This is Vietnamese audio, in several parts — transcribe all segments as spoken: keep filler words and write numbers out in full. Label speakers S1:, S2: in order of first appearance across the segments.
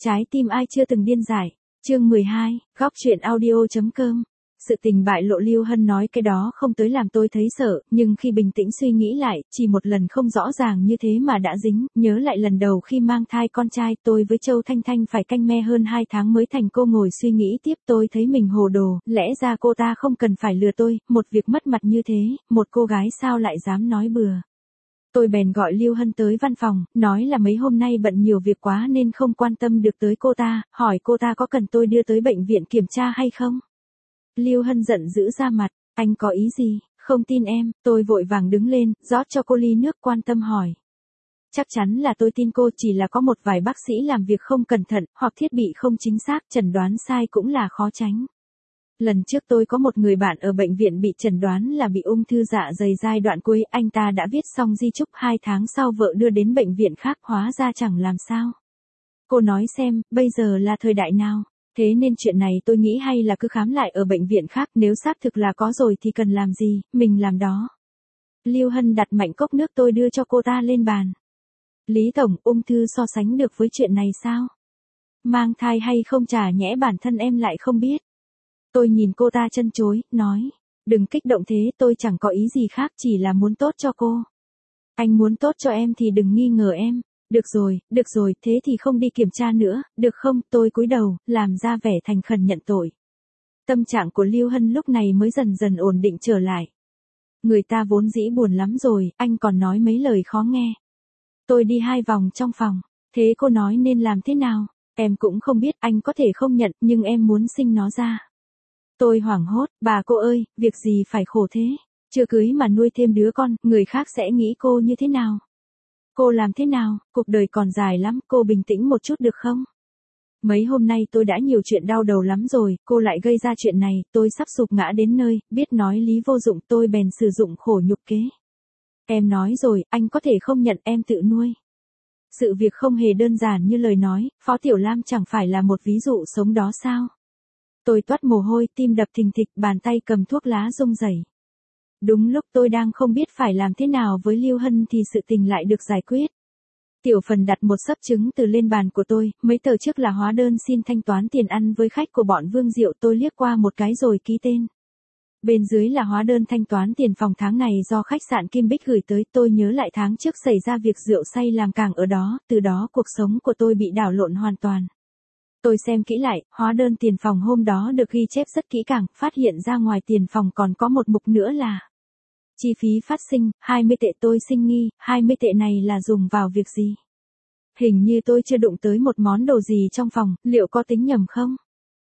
S1: Trái tim ai chưa từng điên dại. Chương mười hai, góc truyện audio.com. Sự tình bại lộ Lưu Hân nói cái đó không tới làm tôi thấy sợ, nhưng khi bình tĩnh suy nghĩ lại, chỉ một lần không rõ ràng như thế mà đã dính, nhớ lại lần đầu khi mang thai con trai tôi với Châu Thanh Thanh phải canh me hơn hai tháng mới thành cô ngồi suy nghĩ tiếp tôi thấy mình hồ đồ, lẽ ra cô ta không cần phải lừa tôi, một việc mất mặt như thế, một cô gái sao lại dám nói bừa. Tôi bèn gọi Lưu Hân tới văn phòng, nói là mấy hôm nay bận nhiều việc quá nên không quan tâm được tới cô ta, hỏi cô ta có cần tôi đưa tới bệnh viện kiểm tra hay không. Lưu Hân giận dữ ra mặt, anh có ý gì, không tin em, tôi vội vàng đứng lên, rót cho cô ly nước quan tâm hỏi. Chắc chắn là tôi tin cô, chỉ là có một vài bác sĩ làm việc không cẩn thận, hoặc thiết bị không chính xác, chẩn đoán sai cũng là khó tránh. Lần trước tôi có một người bạn ở bệnh viện bị chẩn đoán là bị ung thư dạ dày giai đoạn cuối, anh ta đã viết xong di chúc hai tháng sau vợ đưa đến bệnh viện khác, hóa ra chẳng làm sao. Cô nói xem, bây giờ là thời đại nào? Thế nên chuyện này tôi nghĩ hay là cứ khám lại ở bệnh viện khác, nếu xác thực là có rồi thì cần làm gì, mình làm đó. Lưu Hân đặt mạnh cốc nước tôi đưa cho cô ta lên bàn. Lý Tổng, ung thư so sánh được với chuyện này sao? Mang thai hay không chả nhẽ bản thân em lại không biết. Tôi nhìn cô ta chân chối, nói, đừng kích động thế, tôi chẳng có ý gì khác, chỉ là muốn tốt cho cô. Anh muốn tốt cho em thì đừng nghi ngờ em. Được rồi, được rồi, thế thì không đi kiểm tra nữa, được không? Tôi cúi đầu, làm ra vẻ thành khẩn nhận tội. Tâm trạng của Lưu Hân lúc này mới dần dần ổn định trở lại. Người ta vốn dĩ buồn lắm rồi, anh còn nói mấy lời khó nghe. Tôi đi hai vòng trong phòng, thế cô nói nên làm thế nào? Em cũng không biết, anh có thể không nhận, nhưng em muốn sinh nó ra. Tôi hoảng hốt, bà cô ơi, việc gì phải khổ thế? Chưa cưới mà nuôi thêm đứa con, người khác sẽ nghĩ cô như thế nào? Cô làm thế nào, cuộc đời còn dài lắm, cô bình tĩnh một chút được không? Mấy hôm nay tôi đã nhiều chuyện đau đầu lắm rồi, cô lại gây ra chuyện này, tôi sắp sụp ngã đến nơi, biết nói lý vô dụng, tôi bèn sử dụng khổ nhục kế. Em nói rồi, anh có thể không nhận, em tự nuôi. Sự việc không hề đơn giản như lời nói, Phó Tiểu Lam chẳng phải là một ví dụ sống đó sao? Tôi toát mồ hôi, tim đập thình thịch, bàn tay cầm thuốc lá rung rẩy. Đúng lúc tôi đang không biết phải làm thế nào với Lưu Hân thì sự tình lại được giải quyết. Tiểu Phần đặt một xấp trứng từ lên bàn của tôi, mấy tờ trước là hóa đơn xin thanh toán tiền ăn với khách của bọn Vương Diệu, tôi liếc qua một cái rồi ký tên. Bên dưới là hóa đơn thanh toán tiền phòng tháng này do khách sạn Kim Bích gửi tới, tôi nhớ lại tháng trước xảy ra việc rượu say làm cảng ở đó, từ đó cuộc sống của tôi bị đảo lộn hoàn toàn. Tôi xem kỹ lại, hóa đơn tiền phòng hôm đó được ghi chép rất kỹ càng, phát hiện ra ngoài tiền phòng còn có một mục nữa là chi phí phát sinh, hai mươi tệ. Tôi sinh nghi, hai mươi tệ này là dùng vào việc gì? Hình như tôi chưa đụng tới một món đồ gì trong phòng, liệu có tính nhầm không?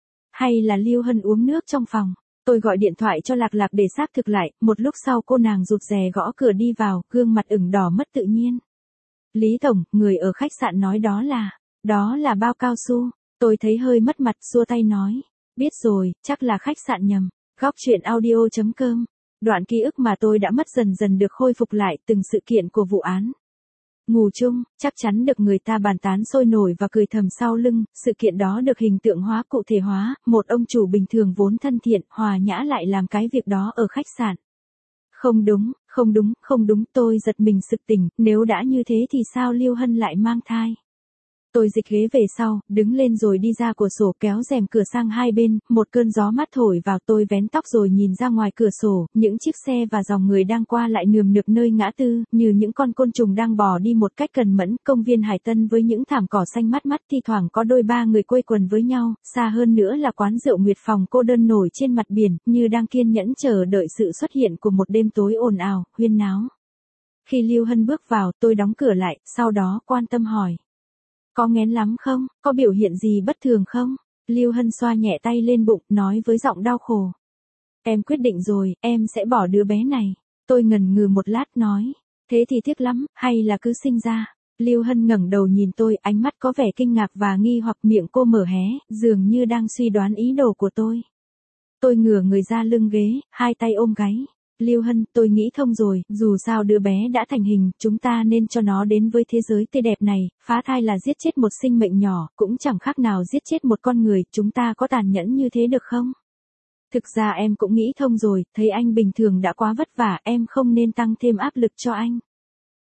S1: Hay là Lưu Hân uống nước trong phòng? Tôi gọi điện thoại cho Lạc Lạc để xác thực lại, một lúc sau cô nàng rụt rè gõ cửa đi vào, gương mặt ửng đỏ mất tự nhiên. Lý Tổng, người ở khách sạn nói đó là, đó là bao cao su. Tôi thấy hơi mất mặt, xua tay nói, biết rồi, chắc là khách sạn nhầm. Góc truyện audio.com. Đoạn ký ức mà tôi đã mất dần dần được khôi phục lại, từng sự kiện của vụ án. Ngủ chung, chắc chắn được người ta bàn tán sôi nổi và cười thầm sau lưng, sự kiện đó được hình tượng hóa cụ thể hóa, một ông chủ bình thường vốn thân thiện, hòa nhã lại làm cái việc đó ở khách sạn. Không đúng, không đúng, không đúng, tôi giật mình sực tỉnh, nếu đã như thế thì sao Lưu Hân lại mang thai? Tôi dịch ghế về sau, đứng lên rồi đi ra cửa sổ kéo rèm cửa sang hai bên, một cơn gió mát thổi vào, tôi vén tóc rồi nhìn ra ngoài cửa sổ, những chiếc xe và dòng người đang qua lại nườm nượp nơi ngã tư, như những con côn trùng đang bò đi một cách cần mẫn, công viên Hải Tân với những thảm cỏ xanh mát mắt, thi thoảng có đôi ba người quây quần với nhau, xa hơn nữa là quán rượu Nguyệt Phòng cô đơn nổi trên mặt biển, như đang kiên nhẫn chờ đợi sự xuất hiện của một đêm tối ồn ào, huyên náo. Khi Lưu Hân bước vào, tôi đóng cửa lại, sau đó quan tâm hỏi. Có nghén lắm không? Có biểu hiện gì bất thường không? Lưu Hân xoa nhẹ tay lên bụng, nói với giọng đau khổ. Em quyết định rồi, em sẽ bỏ đứa bé này. Tôi ngần ngừ một lát nói. Thế thì tiếc lắm, hay là cứ sinh ra? Lưu Hân ngẩng đầu nhìn tôi, ánh mắt có vẻ kinh ngạc và nghi hoặc, miệng cô mở hé, dường như đang suy đoán ý đồ của tôi. Tôi ngửa người ra lưng ghế, hai tay ôm gáy. Lưu Hân, tôi nghĩ thông rồi, dù sao đứa bé đã thành hình, chúng ta nên cho nó đến với thế giới tươi đẹp này, phá thai là giết chết một sinh mệnh nhỏ, cũng chẳng khác nào giết chết một con người, chúng ta có tàn nhẫn như thế được không? Thực ra em cũng nghĩ thông rồi, thấy anh bình thường đã quá vất vả, em không nên tăng thêm áp lực cho anh.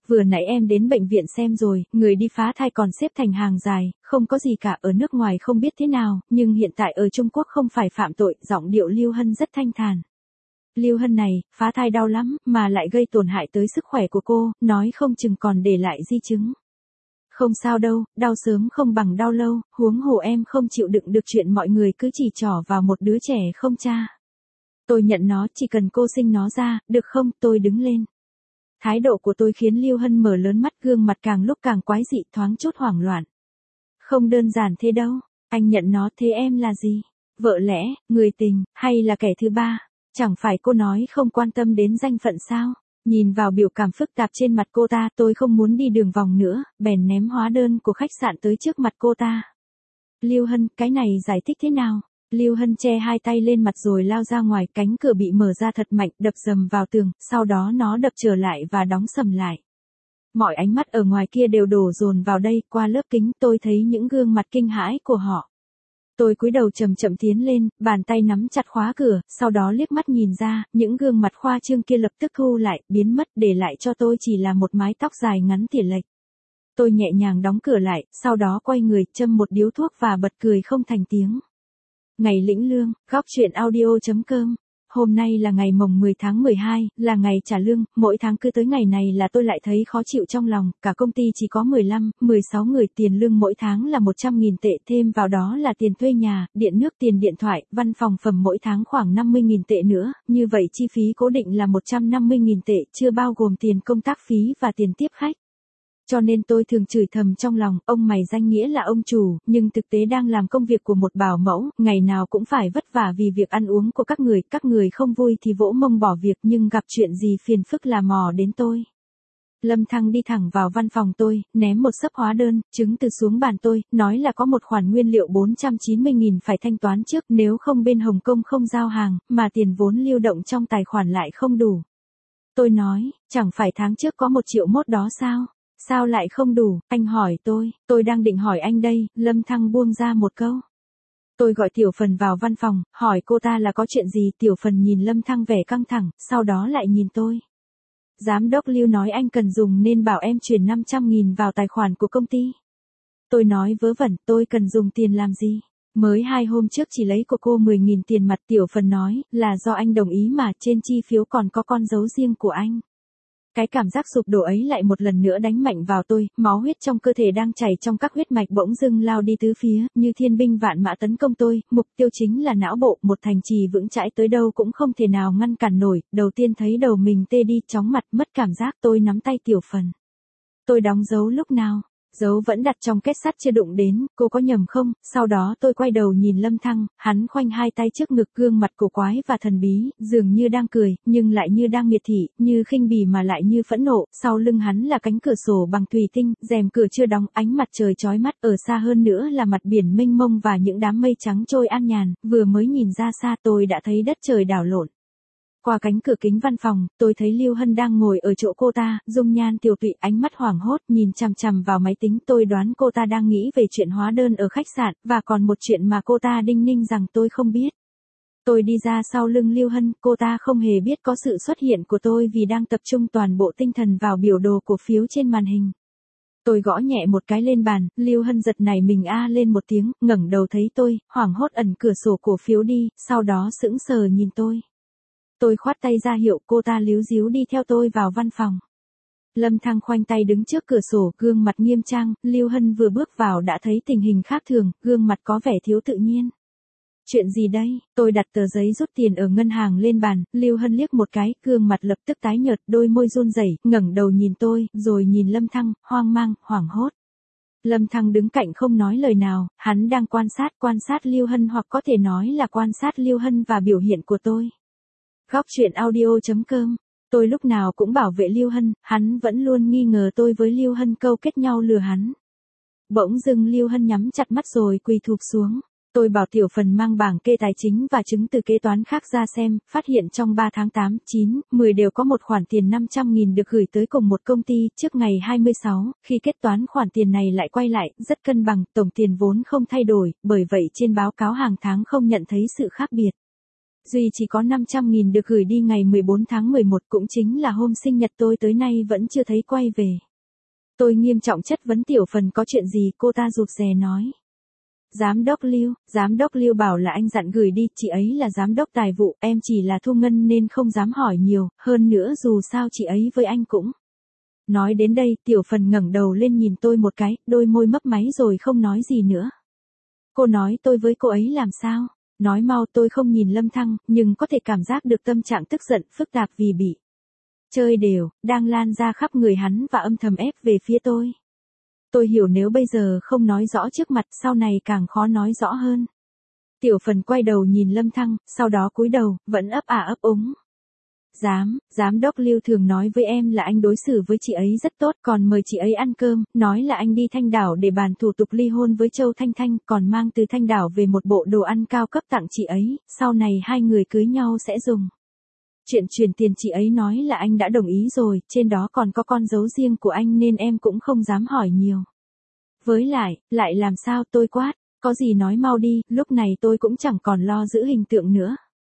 S1: vừa nãy em đến bệnh viện xem rồi, người đi phá thai còn xếp thành hàng dài, không có gì cả, ở nước ngoài không biết thế nào, nhưng hiện tại ở Trung Quốc không phải phạm tội, giọng điệu Lưu Hân rất thanh thản. Lưu Hân này, phá thai đau lắm, mà lại gây tổn hại tới sức khỏe của cô, nói không chừng còn để lại di chứng. Không sao đâu, đau sớm không bằng đau lâu, huống hồ em không chịu đựng được chuyện mọi người cứ chỉ trỏ vào một đứa trẻ không cha. Tôi nhận nó, chỉ cần cô sinh nó ra, được không? Tôi đứng lên. Thái độ của tôi khiến Lưu Hân mở lớn mắt, gương mặt càng lúc càng quái dị, thoáng chút hoảng loạn. Không đơn giản thế đâu, anh nhận nó, thế em là gì? Vợ lẽ, người tình, hay là kẻ thứ ba? Chẳng phải cô nói không quan tâm đến danh phận sao? Nhìn vào biểu cảm phức tạp trên mặt cô ta, tôi không muốn đi đường vòng nữa, bèn ném hóa đơn của khách sạn tới trước mặt cô ta. Lưu Hân, cái này giải thích thế nào? Lưu Hân che hai tay lên mặt rồi lao ra ngoài, cánh cửa bị mở ra thật mạnh, đập dầm vào tường, sau đó nó đập trở lại và đóng sầm lại. Mọi ánh mắt ở ngoài kia đều đổ dồn vào đây, qua lớp kính tôi thấy những gương mặt kinh hãi của họ. Tôi cúi đầu chậm chậm tiến lên, bàn tay nắm chặt khóa cửa, sau đó liếc mắt nhìn ra, những gương mặt khoa trương kia lập tức thu lại, biến mất, để lại cho tôi chỉ là một mái tóc dài ngắn tỉa lệch. Tôi nhẹ nhàng đóng cửa lại, sau đó quay người, châm một điếu thuốc và bật cười không thành tiếng. Ngày lĩnh lương, góc truyện audio chấm com. Hôm nay là ngày mồng mười tháng mười hai, là ngày trả lương, mỗi tháng cứ tới ngày này là tôi lại thấy khó chịu trong lòng, cả công ty chỉ có mười lăm, mười sáu người, tiền lương mỗi tháng là một trăm nghìn tệ, thêm vào đó là tiền thuê nhà, điện nước, tiền điện thoại, văn phòng phẩm mỗi tháng khoảng năm mươi nghìn tệ nữa, như vậy chi phí cố định là một trăm năm mươi nghìn tệ, chưa bao gồm tiền công tác phí và tiền tiếp khách. Cho nên tôi thường chửi thầm trong lòng, ông mày danh nghĩa là ông chủ, nhưng thực tế đang làm công việc của một bảo mẫu, ngày nào cũng phải vất vả vì việc ăn uống của các người, các người không vui thì vỗ mông bỏ việc, nhưng gặp chuyện gì phiền phức là mò đến tôi. Lâm Thăng đi thẳng vào văn phòng tôi, ném một xấp hóa đơn, chứng từ xuống bàn tôi, nói là có một khoản nguyên liệu bốn trăm chín mươi nghìn phải thanh toán trước, nếu không bên Hồng Kông không giao hàng, mà tiền vốn lưu động trong tài khoản lại không đủ. Tôi nói, chẳng phải tháng trước có một triệu mốt đó sao? Sao lại không đủ? Anh hỏi tôi, tôi đang định hỏi anh đây, Lâm Thăng buông ra một câu. Tôi gọi Tiểu Phần vào văn phòng, hỏi cô ta là có chuyện gì, Tiểu Phần nhìn Lâm Thăng vẻ căng thẳng, sau đó lại nhìn tôi. Giám đốc Lưu nói anh cần dùng nên bảo em chuyển năm trăm nghìn vào tài khoản của công ty. Tôi nói vớ vẩn, tôi cần dùng tiền làm gì? Mới hai hôm trước chỉ lấy của cô mười nghìn tiền mặt, Tiểu Phần nói, là do anh đồng ý mà, trên chi phiếu còn có con dấu riêng của anh. Cái cảm giác sụp đổ ấy lại một lần nữa đánh mạnh vào tôi, máu huyết trong cơ thể đang chảy trong các huyết mạch bỗng dưng lao đi tứ phía, như thiên binh vạn mã tấn công tôi, mục tiêu chính là não bộ, một thành trì vững chãi tới đâu cũng không thể nào ngăn cản nổi, đầu tiên thấy đầu mình tê đi, chóng mặt, mất cảm giác, tôi nắm tay Tiểu Phần. Tôi đóng dấu lúc nào? Dấu vẫn đặt trong kết sắt chưa đụng đến, cô có nhầm không? Sau đó tôi quay đầu nhìn Lâm Thăng, hắn khoanh hai tay trước ngực, gương mặt cổ quái và thần bí, dường như đang cười, nhưng lại như đang miệt thị, như khinh bỉ mà lại như phẫn nộ, sau lưng hắn là cánh cửa sổ bằng thủy tinh, rèm cửa chưa đóng, ánh mặt trời chói mắt, ở xa hơn nữa là mặt biển mênh mông và những đám mây trắng trôi an nhàn, vừa mới nhìn ra xa tôi đã thấy đất trời đảo lộn. Qua cánh cửa kính văn phòng, tôi thấy Lưu Hân đang ngồi ở chỗ cô ta, dung nhan tiều tụy, ánh mắt hoảng hốt, nhìn chằm chằm vào máy tính, tôi đoán cô ta đang nghĩ về chuyện hóa đơn ở khách sạn, và còn một chuyện mà cô ta đinh ninh rằng tôi không biết. Tôi đi ra sau lưng Lưu Hân, cô ta không hề biết có sự xuất hiện của tôi vì đang tập trung toàn bộ tinh thần vào biểu đồ cổ phiếu trên màn hình. Tôi gõ nhẹ một cái lên bàn, Lưu Hân giật nảy mình a lên một tiếng, ngẩng đầu thấy tôi, hoảng hốt ẩn cửa sổ cổ phiếu đi, sau đó sững sờ nhìn tôi. Tôi khoát tay ra hiệu, cô ta líu díu đi theo tôi vào văn phòng. Lâm Thăng khoanh tay đứng trước cửa sổ, gương mặt nghiêm trang, Lưu Hân vừa bước vào đã thấy tình hình khác thường, gương mặt có vẻ thiếu tự nhiên. Chuyện gì đây? Tôi đặt tờ giấy rút tiền ở ngân hàng lên bàn, Lưu Hân liếc một cái, gương mặt lập tức tái nhợt, đôi môi run rẩy, ngẩng đầu nhìn tôi, rồi nhìn Lâm Thăng, hoang mang, hoảng hốt. Lâm Thăng đứng cạnh không nói lời nào, hắn đang quan sát, quan sát Lưu Hân hoặc có thể nói là quan sát Lưu Hân và biểu hiện của tôi. Góc truyện audio chấm com. Tôi lúc nào cũng bảo vệ Lưu Hân, hắn vẫn luôn nghi ngờ tôi với Lưu Hân câu kết nhau lừa hắn. Bỗng dưng Lưu Hân nhắm chặt mắt rồi quỳ thụp xuống. Tôi bảo Tiểu Phần mang bảng kê tài chính và chứng từ kế toán khác ra xem, phát hiện trong ba tháng tám, chín, mười đều có một khoản tiền năm trăm nghìn được gửi tới cùng một công ty, trước ngày hai mươi sáu, khi kết toán khoản tiền này lại quay lại, rất cân bằng, tổng tiền vốn không thay đổi, bởi vậy trên báo cáo hàng tháng không nhận thấy sự khác biệt. Duy chỉ có năm trăm nghìn được gửi đi ngày mười bốn tháng mười một, cũng chính là hôm sinh nhật tôi, tới nay vẫn chưa thấy quay về. Tôi nghiêm trọng chất vấn Tiểu Phần có chuyện gì, cô ta rụt rè nói. Giám đốc Lưu, giám đốc Lưu bảo là anh dặn gửi đi, chị ấy là giám đốc tài vụ, em chỉ là thu ngân nên không dám hỏi nhiều, hơn nữa dù sao chị ấy với anh cũng. Nói đến đây, Tiểu Phần ngẩng đầu lên nhìn tôi một cái, đôi môi mấp máy rồi không nói gì nữa. Cô nói tôi với cô ấy làm sao? Nói mau. Tôi không nhìn Lâm Thăng, nhưng có thể cảm giác được tâm trạng tức giận, phức tạp vì bị chơi đều, đang lan ra khắp người hắn và âm thầm ép về phía tôi. Tôi hiểu nếu bây giờ không nói rõ trước mặt, sau này càng khó nói rõ hơn. Tiểu Phần quay đầu nhìn Lâm Thăng, sau đó cúi đầu, vẫn ấp ả ấp úng. Giám, giám đốc Lưu thường nói với em là anh đối xử với chị ấy rất tốt, còn mời chị ấy ăn cơm, nói là anh đi Thanh Đảo để bàn thủ tục ly hôn với Châu Thanh Thanh, còn mang từ Thanh Đảo về một bộ đồ ăn cao cấp tặng chị ấy, sau này hai người cưới nhau sẽ dùng. Chuyện chuyển tiền chị ấy nói là anh đã đồng ý rồi, trên đó còn có con dấu riêng của anh nên em cũng không dám hỏi nhiều. Với lại, lại làm sao? Tôi quát, có gì nói mau đi, lúc này tôi cũng chẳng còn lo giữ hình tượng nữa.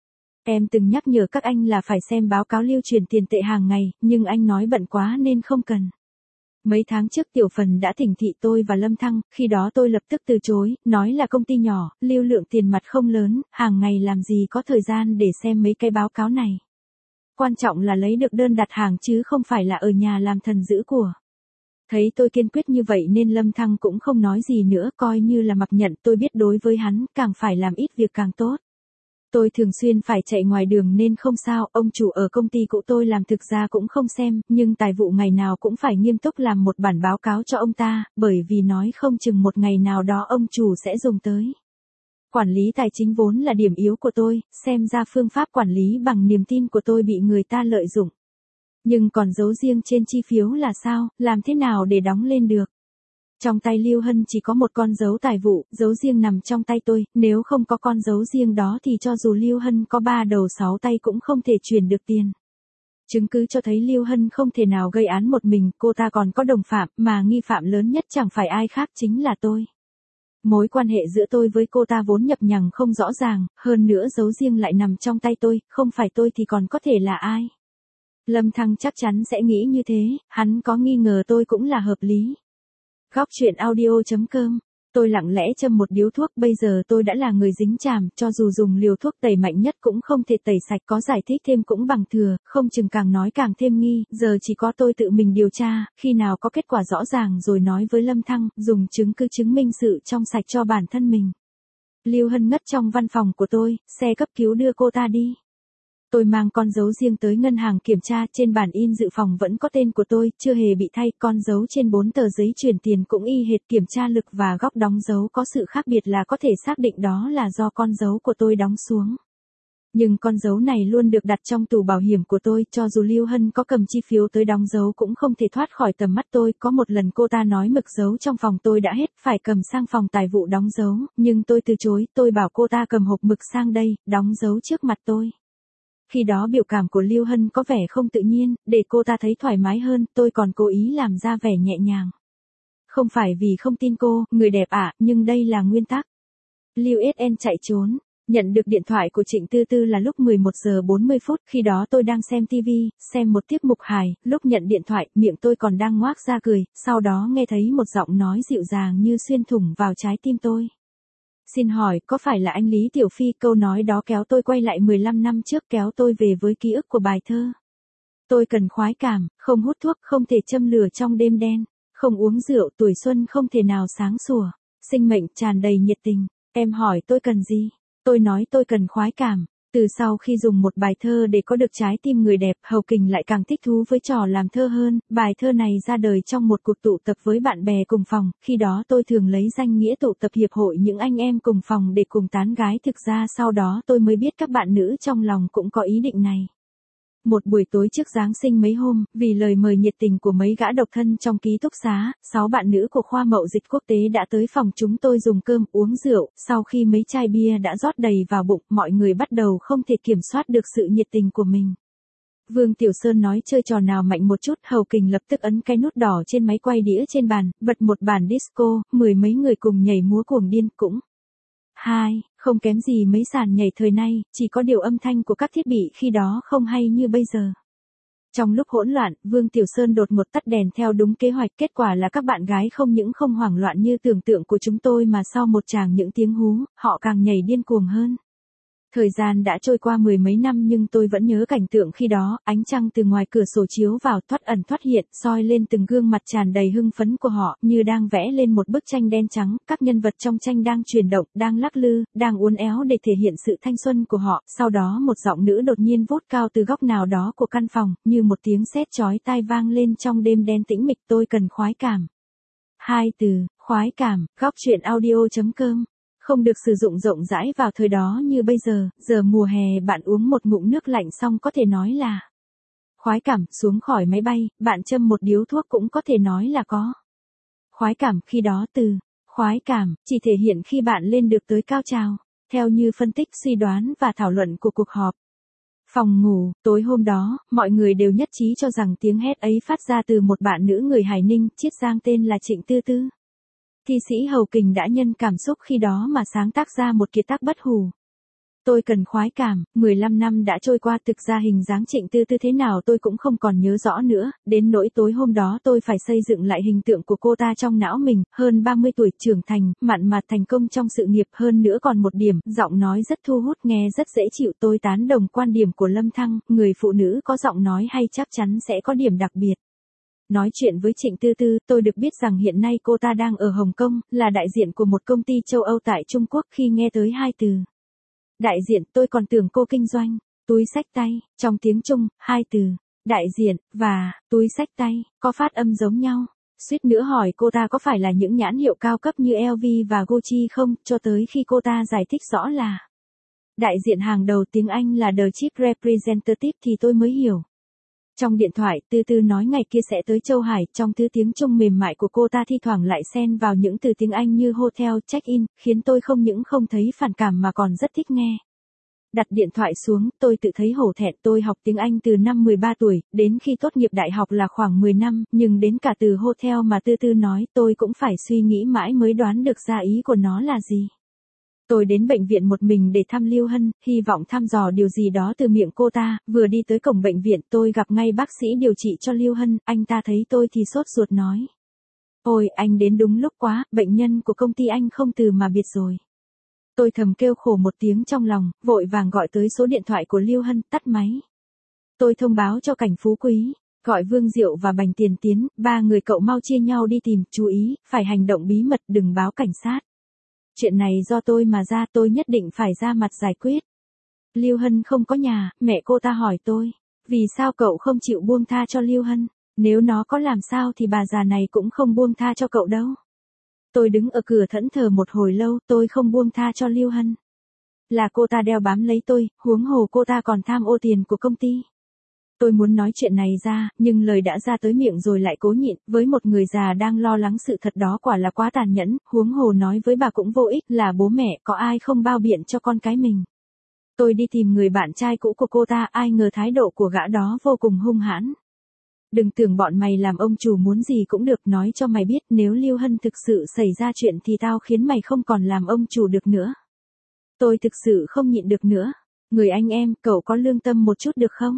S1: Em từng nhắc nhở các anh là phải xem báo cáo lưu truyền tiền tệ hàng ngày, nhưng anh nói bận quá nên không cần. Mấy tháng trước Tiểu Phần đã thỉnh thị tôi và Lâm Thăng, khi đó tôi lập tức từ chối, nói là công ty nhỏ, lưu lượng tiền mặt không lớn, hàng ngày làm gì có thời gian để xem mấy cái báo cáo này. Quan trọng là lấy được đơn đặt hàng chứ không phải là ở nhà làm thần giữ của. Thấy tôi kiên quyết như vậy nên Lâm Thăng cũng không nói gì nữa, coi như là mặc nhận. Tôi biết đối với hắn, càng phải làm ít việc càng tốt. Tôi thường xuyên phải chạy ngoài đường nên không sao, ông chủ ở công ty cũ tôi làm thực ra cũng không xem, nhưng tài vụ ngày nào cũng phải nghiêm túc làm một bản báo cáo cho ông ta, bởi vì nói không chừng một ngày nào đó ông chủ sẽ dùng tới. Quản lý tài chính vốn là điểm yếu của tôi, xem ra phương pháp quản lý bằng niềm tin của tôi bị người ta lợi dụng. Nhưng còn dấu riêng trên chi phiếu là sao, làm thế nào để đóng lên được? Trong tay Lưu Hân chỉ có một con dấu tài vụ, dấu riêng nằm trong tay tôi, nếu không có con dấu riêng đó thì cho dù Lưu Hân có ba đầu sáu tay cũng không thể chuyển được tiền. Chứng cứ cho thấy Lưu Hân không thể nào gây án một mình, cô ta còn có đồng phạm, mà nghi phạm lớn nhất chẳng phải ai khác chính là tôi. Mối quan hệ giữa tôi với cô ta vốn nhập nhằng không rõ ràng, hơn nữa dấu riêng lại nằm trong tay tôi, không phải tôi thì còn có thể là ai. Lâm Thăng chắc chắn sẽ nghĩ như thế, hắn có nghi ngờ tôi cũng là hợp lý. Góc truyện audio chấm com. Tôi lặng lẽ châm một điếu thuốc, bây giờ tôi đã là người dính chàm, cho dù dùng liều thuốc tẩy mạnh nhất cũng không thể tẩy sạch, có giải thích thêm cũng bằng thừa, không chừng càng nói càng thêm nghi, giờ chỉ có tôi tự mình điều tra, khi nào có kết quả rõ ràng rồi nói với Lâm Thăng, dùng chứng cứ chứng minh sự trong sạch cho bản thân mình. Lưu Hân ngất trong văn phòng của tôi, xe cấp cứu đưa cô ta đi. Tôi mang con dấu riêng tới ngân hàng kiểm tra, trên bản in dự phòng vẫn có tên của tôi, chưa hề bị thay, con dấu trên bốn tờ giấy chuyển tiền cũng y hệt, kiểm tra lực và góc đóng dấu có sự khác biệt là có thể xác định đó là do con dấu của tôi đóng xuống. Nhưng con dấu này luôn được đặt trong tủ bảo hiểm của tôi, cho dù Lưu Hân có cầm chi phiếu tới đóng dấu cũng không thể thoát khỏi tầm mắt tôi. Có một lần cô ta nói mực dấu trong phòng tôi đã hết, phải cầm sang phòng tài vụ đóng dấu, nhưng tôi từ chối, tôi bảo cô ta cầm hộp mực sang đây, đóng dấu trước mặt tôi. Khi đó biểu cảm của Lưu Hân có vẻ không tự nhiên, để cô ta thấy thoải mái hơn, tôi còn cố ý làm ra vẻ nhẹ nhàng. Không phải vì không tin cô, người đẹp ạ, nhưng đây là nguyên tắc. Lưu ét en chạy trốn. Nhận được điện thoại của Trịnh Tư Tư là lúc mười một giờ bốn mươi phút, khi đó tôi đang xem ti vi, xem một tiết mục hài, lúc nhận điện thoại, miệng tôi còn đang ngoác ra cười, sau đó nghe thấy một giọng nói dịu dàng như xuyên thủng vào trái tim tôi. Xin hỏi, có phải là anh Lý Tiểu Phi? Câu nói đó kéo tôi quay lại mười lăm năm trước, kéo tôi về với ký ức của bài thơ. Tôi cần khoái cảm, không hút thuốc, không thể châm lửa trong đêm đen, không uống rượu, tuổi xuân không thể nào sáng sủa, sinh mệnh tràn đầy nhiệt tình. Em hỏi tôi cần gì? Tôi nói tôi cần khoái cảm. Từ sau khi dùng một bài thơ để có được trái tim người đẹp, Hầu Kình lại càng thích thú với trò làm thơ hơn. Bài thơ này ra đời trong một cuộc tụ tập với bạn bè cùng phòng, khi đó tôi thường lấy danh nghĩa tụ tập hiệp hội những anh em cùng phòng để cùng tán gái, thực ra sau đó tôi mới biết các bạn nữ trong lòng cũng có ý định này. Một buổi tối trước Giáng sinh mấy hôm, vì lời mời nhiệt tình của mấy gã độc thân trong ký túc xá, sáu bạn nữ của khoa mậu dịch quốc tế đã tới phòng chúng tôi dùng cơm, uống rượu, sau khi mấy chai bia đã rót đầy vào bụng, mọi người bắt đầu không thể kiểm soát được sự nhiệt tình của mình. Vương Tiểu Sơn nói chơi trò nào mạnh một chút, Hầu Kình lập tức ấn cái nút đỏ trên máy quay đĩa trên bàn, bật một bản disco, mười mấy người cùng nhảy múa cuồng điên cũng. hai. Không kém gì mấy sàn nhảy thời nay, chỉ có điều âm thanh của các thiết bị khi đó không hay như bây giờ. Trong lúc hỗn loạn, Vương Tiểu Sơn đột ngột tắt đèn theo đúng kế hoạch, kết quả là các bạn gái không những không hoảng loạn như tưởng tượng của chúng tôi mà sau một tràng những tiếng hú, họ càng nhảy điên cuồng hơn. Thời gian đã trôi qua mười mấy năm nhưng tôi vẫn nhớ cảnh tượng khi đó, ánh trăng từ ngoài cửa sổ chiếu vào thoát ẩn thoát hiện, soi lên từng gương mặt tràn đầy hưng phấn của họ, như đang vẽ lên một bức tranh đen trắng, các nhân vật trong tranh đang chuyển động, đang lắc lư, đang uốn éo để thể hiện sự thanh xuân của họ, sau đó một giọng nữ đột nhiên vút cao từ góc nào đó của căn phòng, như một tiếng sét chói tai vang lên trong đêm đen tĩnh mịch. Tôi cần khoái cảm. Hai từ, khoái cảm, góc truyện audio chấm com. Không được sử dụng rộng rãi vào thời đó như bây giờ, giờ mùa hè bạn uống một ngụm nước lạnh xong có thể nói là khoái cảm, xuống khỏi máy bay, bạn châm một điếu thuốc cũng có thể nói là có khoái cảm. Khi đó từ khoái cảm chỉ thể hiện khi bạn lên được tới cao trào, theo như phân tích, suy đoán và thảo luận của cuộc họp. Phòng ngủ, tối hôm đó, mọi người đều nhất trí cho rằng tiếng hét ấy phát ra từ một bạn nữ người Hải Ninh, Chiết Giang, tên là Trịnh Tư Tư. Thi sĩ hầu kình đã nhân cảm xúc khi đó mà sáng tác ra một kiệt tác bất hủ. Tôi cần khoái cảm. mười lăm năm đã trôi qua, thực ra hình dáng Trịnh Tư Tư thế nào tôi cũng không còn nhớ rõ nữa, đến nỗi tối hôm đó tôi phải xây dựng lại hình tượng của cô ta trong não mình. Hơn ba mươi tuổi, trưởng thành, mặn mà thành công trong sự nghiệp, hơn nữa còn một điểm, giọng nói rất thu hút, nghe rất dễ chịu. Tôi tán đồng quan điểm của Lâm Thăng, người phụ nữ có giọng nói hay chắc chắn sẽ có điểm đặc biệt. Nói chuyện với Trịnh Tư Tư, tôi được biết rằng hiện nay cô ta đang ở Hồng Kông, là đại diện của một công ty châu Âu tại Trung Quốc. Khi nghe tới hai từ đại diện, tôi còn tưởng cô kinh doanh túi xách tay. Trong tiếng Trung, hai từ đại diện và túi xách tay có phát âm giống nhau. Suýt nữa hỏi cô ta có phải là những nhãn hiệu cao cấp như L V và Gucci không, cho tới khi cô ta giải thích rõ là đại diện hàng đầu, tiếng Anh là The Chief Representative thì tôi mới hiểu. Trong điện thoại, Tư Tư nói ngày kia sẽ tới Châu Hải, trong thứ tiếng Trung mềm mại của cô ta thi thoảng lại xen vào những từ tiếng Anh như hotel, check-in, khiến tôi không những không thấy phản cảm mà còn rất thích nghe. Đặt điện thoại xuống, tôi tự thấy hổ thẹn. Tôi học tiếng Anh từ năm mười ba tuổi, đến khi tốt nghiệp đại học là khoảng mười năm, nhưng đến cả từ hotel mà Tư Tư nói tôi cũng phải suy nghĩ mãi mới đoán được ra ý của nó là gì. Tôi đến bệnh viện một mình để thăm Lưu Hân, hy vọng thăm dò điều gì đó từ miệng cô ta. Vừa đi tới cổng bệnh viện, tôi gặp ngay bác sĩ điều trị cho Lưu Hân, anh ta thấy tôi thì sốt ruột nói: "Ôi, anh đến đúng lúc quá, bệnh nhân của công ty anh không từ mà biệt rồi." Tôi thầm kêu khổ một tiếng trong lòng, vội vàng gọi tới số điện thoại của Lưu Hân, tắt máy. Tôi thông báo cho Cảnh Phú Quý, gọi Vương Diệu và Bành Tiền Tiến, ba người cậu mau chia nhau đi tìm, chú ý, phải hành động bí mật, đừng báo cảnh sát. Chuyện này do tôi mà ra, tôi nhất định phải ra mặt giải quyết. Lưu Hân không có nhà, mẹ cô ta hỏi tôi, vì sao cậu không chịu buông tha cho Lưu Hân, nếu nó có làm sao thì bà già này cũng không buông tha cho cậu đâu. Tôi đứng ở cửa thẫn thờ một hồi lâu, tôi không buông tha cho Lưu Hân. Là cô ta đeo bám lấy tôi, huống hồ cô ta còn tham ô tiền của công ty. Tôi muốn nói chuyện này ra, nhưng lời đã ra tới miệng rồi lại cố nhịn, với một người già đang lo lắng sự thật đó quả là quá tàn nhẫn, huống hồ nói với bà cũng vô ích, là bố mẹ, có ai không bao biện cho con cái mình. Tôi đi tìm người bạn trai cũ của cô ta, ai ngờ thái độ của gã đó vô cùng hung hãn. Đừng tưởng bọn mày làm ông chủ muốn gì cũng được, nói cho mày biết nếu Lưu Hân thực sự xảy ra chuyện thì tao khiến mày không còn làm ông chủ được nữa. Tôi thực sự không nhịn được nữa. Người anh em, cậu có lương tâm một chút được không?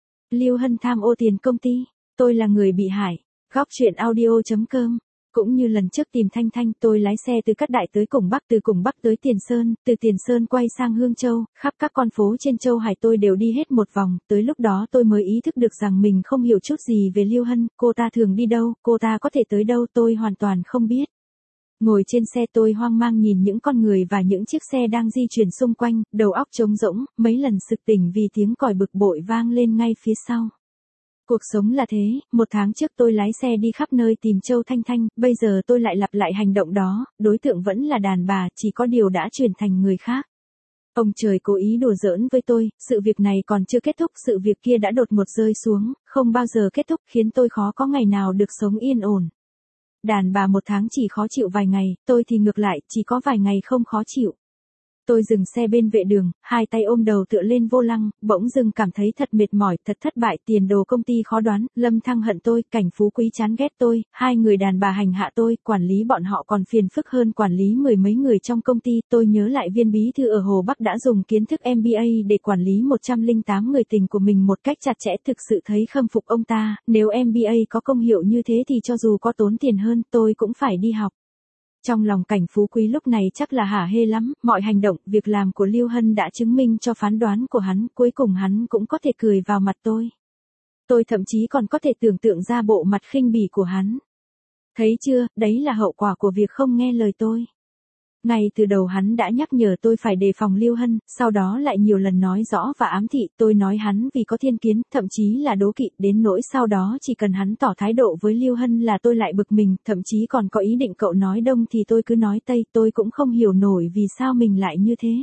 S1: Lưu Hân tham ô tiền công ty, tôi là người bị hại. Góc truyện audio chấm com. Cũng như lần trước tìm Thanh Thanh, tôi lái xe từ Cát Đại tới Củng Bắc, từ Củng Bắc tới Tiền Sơn, từ Tiền Sơn quay sang Hương Châu, khắp các con phố trên Châu Hải tôi đều đi hết một vòng, tới lúc đó tôi mới ý thức được rằng mình không hiểu chút gì về Lưu Hân, cô ta thường đi đâu, cô ta có thể tới đâu tôi hoàn toàn không biết. Ngồi trên xe tôi hoang mang nhìn những con người và những chiếc xe đang di chuyển xung quanh, đầu óc trống rỗng, mấy lần sực tỉnh vì tiếng còi bực bội vang lên ngay phía sau. Cuộc sống là thế, một tháng trước tôi lái xe đi khắp nơi tìm Châu Thanh Thanh, bây giờ tôi lại lặp lại hành động đó, đối tượng vẫn là đàn bà, chỉ có điều đã chuyển thành người khác. Ông trời cố ý đùa giỡn với tôi, sự việc này còn chưa kết thúc, sự việc kia đã đột ngột rơi xuống, không bao giờ kết thúc, khiến tôi khó có ngày nào được sống yên ổn. Đàn bà một tháng chỉ khó chịu vài ngày, tôi thì ngược lại, chỉ có vài ngày không khó chịu. Tôi dừng xe bên vệ đường, hai tay ôm đầu tựa lên vô lăng, bỗng dưng cảm thấy thật mệt mỏi, thật thất bại, tiền đồ công ty khó đoán, Lâm Thăng hận tôi, Cảnh Phú Quý chán ghét tôi, hai người đàn bà hành hạ tôi, quản lý bọn họ còn phiền phức hơn quản lý mười mấy người trong công ty. Tôi nhớ lại viên bí thư ở Hồ Bắc đã dùng kiến thức em bê a để quản lý một trăm lẻ tám người tình của mình một cách chặt chẽ, thực sự thấy khâm phục ông ta, nếu em bê a có công hiệu như thế thì cho dù có tốn tiền hơn, tôi cũng phải đi học. Trong lòng Cảnh Phú Quý lúc này chắc là hả hê lắm, mọi hành động, việc làm của Lưu Hân đã chứng minh cho phán đoán của hắn, cuối cùng hắn cũng có thể cười vào mặt tôi. Tôi thậm chí còn có thể tưởng tượng ra bộ mặt khinh bỉ của hắn. Thấy chưa, đấy là hậu quả của việc không nghe lời tôi. Ngay từ đầu hắn đã nhắc nhở tôi phải đề phòng Lưu Hân, sau đó lại nhiều lần nói rõ và ám thị tôi nói hắn vì có thiên kiến, thậm chí là đố kỵ, đến nỗi sau đó chỉ cần hắn tỏ thái độ với Lưu Hân là tôi lại bực mình, thậm chí còn có ý định cậu nói đông thì tôi cứ nói tây, tôi cũng không hiểu nổi vì sao mình lại như thế.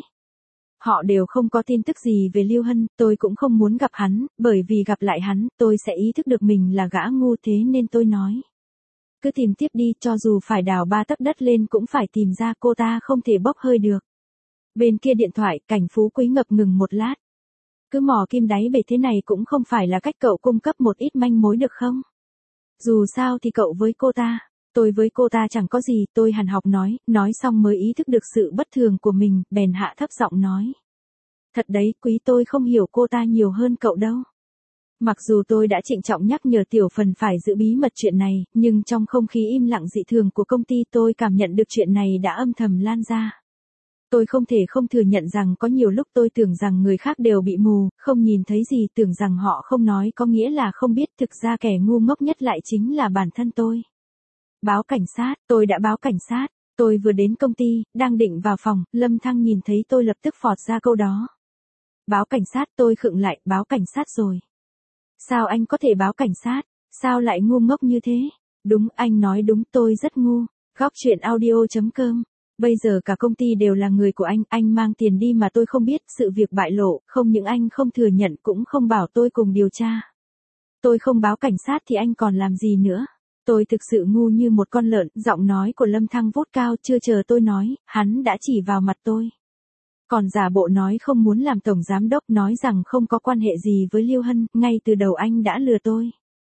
S1: Họ đều không có tin tức gì về Lưu Hân, tôi cũng không muốn gặp hắn, bởi vì gặp lại hắn, tôi sẽ ý thức được mình là gã ngu, thế nên tôi nói. Cứ tìm tiếp đi, cho dù phải đào ba tấc đất lên cũng phải tìm ra, cô ta không thể bốc hơi được. Bên kia điện thoại, Cảnh Phú Quý ngập ngừng một lát. Cứ mò kim đáy bể thế này cũng không phải là cách cậu cung cấp một ít manh mối được không? Dù sao thì cậu với cô ta, tôi với cô ta chẳng có gì, tôi hằn học nói, nói xong mới ý thức được sự bất thường của mình, bèn hạ thấp giọng nói. Thật đấy, Quý, tôi không hiểu cô ta nhiều hơn cậu đâu. Mặc dù tôi đã trịnh trọng nhắc nhở Tiểu Phần phải giữ bí mật chuyện này, nhưng trong không khí im lặng dị thường của công ty tôi cảm nhận được chuyện này đã âm thầm lan ra. Tôi không thể không thừa nhận rằng có nhiều lúc tôi tưởng rằng người khác đều bị mù, không nhìn thấy gì, tưởng rằng họ không nói có nghĩa là không biết, thực ra kẻ ngu ngốc nhất lại chính là bản thân tôi. Báo cảnh sát, tôi đã báo cảnh sát, tôi vừa đến công ty, đang định vào phòng, Lâm Thăng nhìn thấy tôi lập tức phọt ra câu đó. Báo cảnh sát, tôi khựng lại, báo cảnh sát rồi. Sao anh có thể báo cảnh sát? Sao lại ngu ngốc như thế? Đúng, anh nói đúng, tôi rất ngu. Góc chuyện audio chấm com. Bây giờ cả công ty đều là người của anh, anh mang tiền đi mà tôi không biết, sự việc bại lộ, không những anh không thừa nhận cũng không bảo tôi cùng điều tra. Tôi không báo cảnh sát thì anh còn làm gì nữa? Tôi thực sự ngu như một con lợn, giọng nói của Lâm Thăng vút cao, chưa chờ tôi nói, hắn đã chỉ vào mặt tôi. Còn giả bộ nói không muốn làm tổng giám đốc, nói rằng không có quan hệ gì với Lưu Hân, ngay từ đầu anh đã lừa tôi.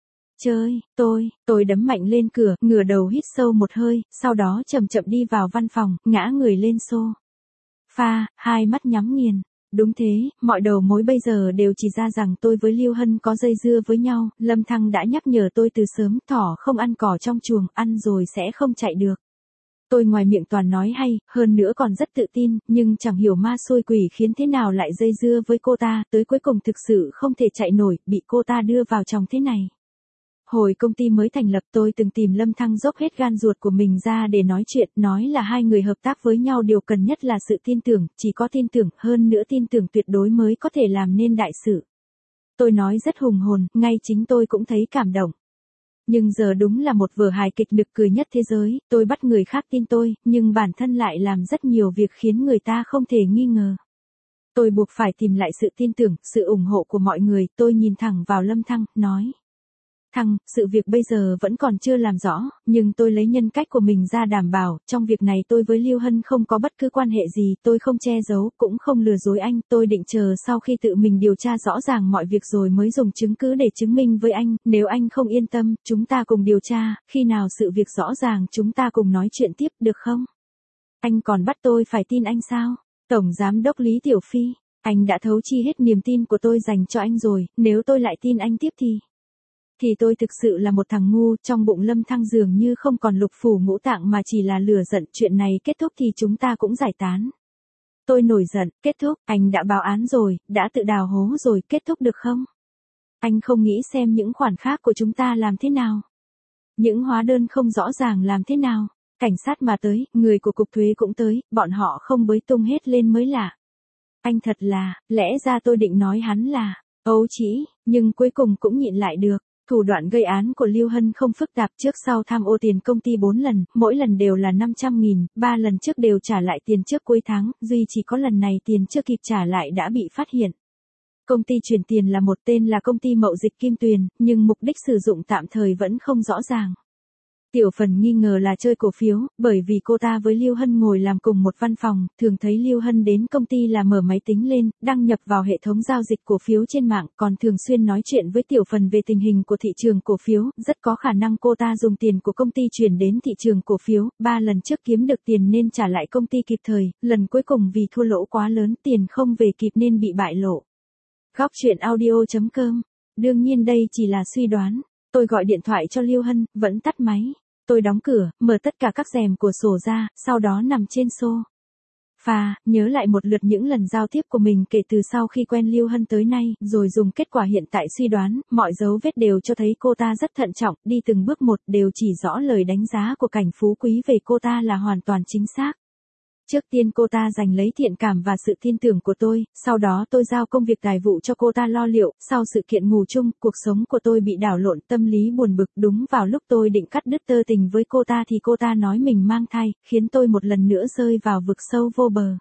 S1: Chơi, tôi, tôi đấm mạnh lên cửa, ngửa đầu hít sâu một hơi, sau đó chậm chậm đi vào văn phòng, ngã người lên xô pha, hai mắt nhắm nghiền. Đúng thế, mọi đầu mối bây giờ đều chỉ ra rằng tôi với Lưu Hân có dây dưa với nhau, Lâm Thăng đã nhắc nhở tôi từ sớm, thỏ không ăn cỏ trong chuồng, ăn rồi sẽ không chạy được. Tôi ngoài miệng toàn nói hay, hơn nữa còn rất tự tin, nhưng chẳng hiểu ma xui quỷ khiến thế nào lại dây dưa với cô ta, tới cuối cùng thực sự không thể chạy nổi, bị cô ta đưa vào chồng thế này. Hồi công ty mới thành lập tôi từng tìm Lâm Thăng dốc hết gan ruột của mình ra để nói chuyện, nói là hai người hợp tác với nhau điều cần nhất là sự tin tưởng, chỉ có tin tưởng, hơn nữa tin tưởng tuyệt đối mới có thể làm nên đại sự. Tôi nói rất hùng hồn, ngay chính tôi cũng thấy cảm động. Nhưng giờ đúng là một vở hài kịch nực cười nhất thế giới, tôi bắt người khác tin tôi, nhưng bản thân lại làm rất nhiều việc khiến người ta không thể nghi ngờ. Tôi buộc phải tìm lại sự tin tưởng, sự ủng hộ của mọi người, tôi nhìn thẳng vào Lâm Thăng, nói. Thăng, sự việc bây giờ vẫn còn chưa làm rõ, nhưng tôi lấy nhân cách của mình ra đảm bảo, trong việc này tôi với Lưu Hân không có bất cứ quan hệ gì, tôi không che giấu, cũng không lừa dối anh, tôi định chờ sau khi tự mình điều tra rõ ràng mọi việc rồi mới dùng chứng cứ để chứng minh với anh, nếu anh không yên tâm, chúng ta cùng điều tra, khi nào sự việc rõ ràng chúng ta cùng nói chuyện tiếp, được không? Anh còn bắt tôi phải tin anh sao? Tổng Giám đốc Lý Tiểu Phi, anh đã thấu chi hết niềm tin của tôi dành cho anh rồi, nếu tôi lại tin anh tiếp thì... Thì tôi thực sự là một thằng ngu, trong bụng Lâm Thăng dường như không còn lục phủ ngũ tạng mà chỉ là lửa giận, chuyện này kết thúc thì chúng ta cũng giải tán. Tôi nổi giận, kết thúc, anh đã báo án rồi, đã tự đào hố rồi, kết thúc được không? Anh không nghĩ xem những khoản khác của chúng ta làm thế nào? Những hóa đơn không rõ ràng làm thế nào? Cảnh sát mà tới, người của cục thuế cũng tới, bọn họ không bới tung hết lên mới lạ. Anh thật là, lẽ ra tôi định nói hắn là ấu trĩ, nhưng cuối cùng cũng nhịn lại được. Thủ đoạn gây án của Lưu Hân không phức tạp, trước sau tham ô tiền công ty bốn lần, mỗi lần đều là năm trăm nghìn, ba lần trước đều trả lại tiền trước cuối tháng, duy chỉ có lần này tiền chưa kịp trả lại đã bị phát hiện. Công ty chuyển tiền là một tên là công ty mậu dịch Kim Tuyền, nhưng mục đích sử dụng tạm thời vẫn không rõ ràng. Tiểu Phần nghi ngờ là chơi cổ phiếu, bởi vì cô ta với Lưu Hân ngồi làm cùng một văn phòng, thường thấy Lưu Hân đến công ty là mở máy tính lên, đăng nhập vào hệ thống giao dịch cổ phiếu trên mạng, còn thường xuyên nói chuyện với Tiểu Phần về tình hình của thị trường cổ phiếu, rất có khả năng cô ta dùng tiền của công ty chuyển đến thị trường cổ phiếu, ba lần trước kiếm được tiền nên trả lại công ty kịp thời, lần cuối cùng vì thua lỗ quá lớn tiền không về kịp nên bị bại lộ. Góc truyện audio chấm com. Đương nhiên đây chỉ là suy đoán. Tôi gọi điện thoại cho Lưu Hân, vẫn tắt máy. Tôi đóng cửa, mở tất cả các rèm của sổ ra, sau đó nằm trên xô phà, nhớ lại một lượt những lần giao tiếp của mình kể từ sau khi quen Lưu Hân tới nay, rồi dùng kết quả hiện tại suy đoán, mọi dấu vết đều cho thấy cô ta rất thận trọng, đi từng bước một đều chỉ rõ lời đánh giá của Cảnh Phú Quý về cô ta là hoàn toàn chính xác. Trước tiên cô ta giành lấy thiện cảm và sự tin tưởng của tôi, sau đó tôi giao công việc tài vụ cho cô ta lo liệu, sau sự kiện ngủ chung, cuộc sống của tôi bị đảo lộn, tâm lý buồn bực, đúng vào lúc tôi định cắt đứt tơ tình với cô ta thì cô ta nói mình mang thai, khiến tôi một lần nữa rơi vào vực sâu vô bờ.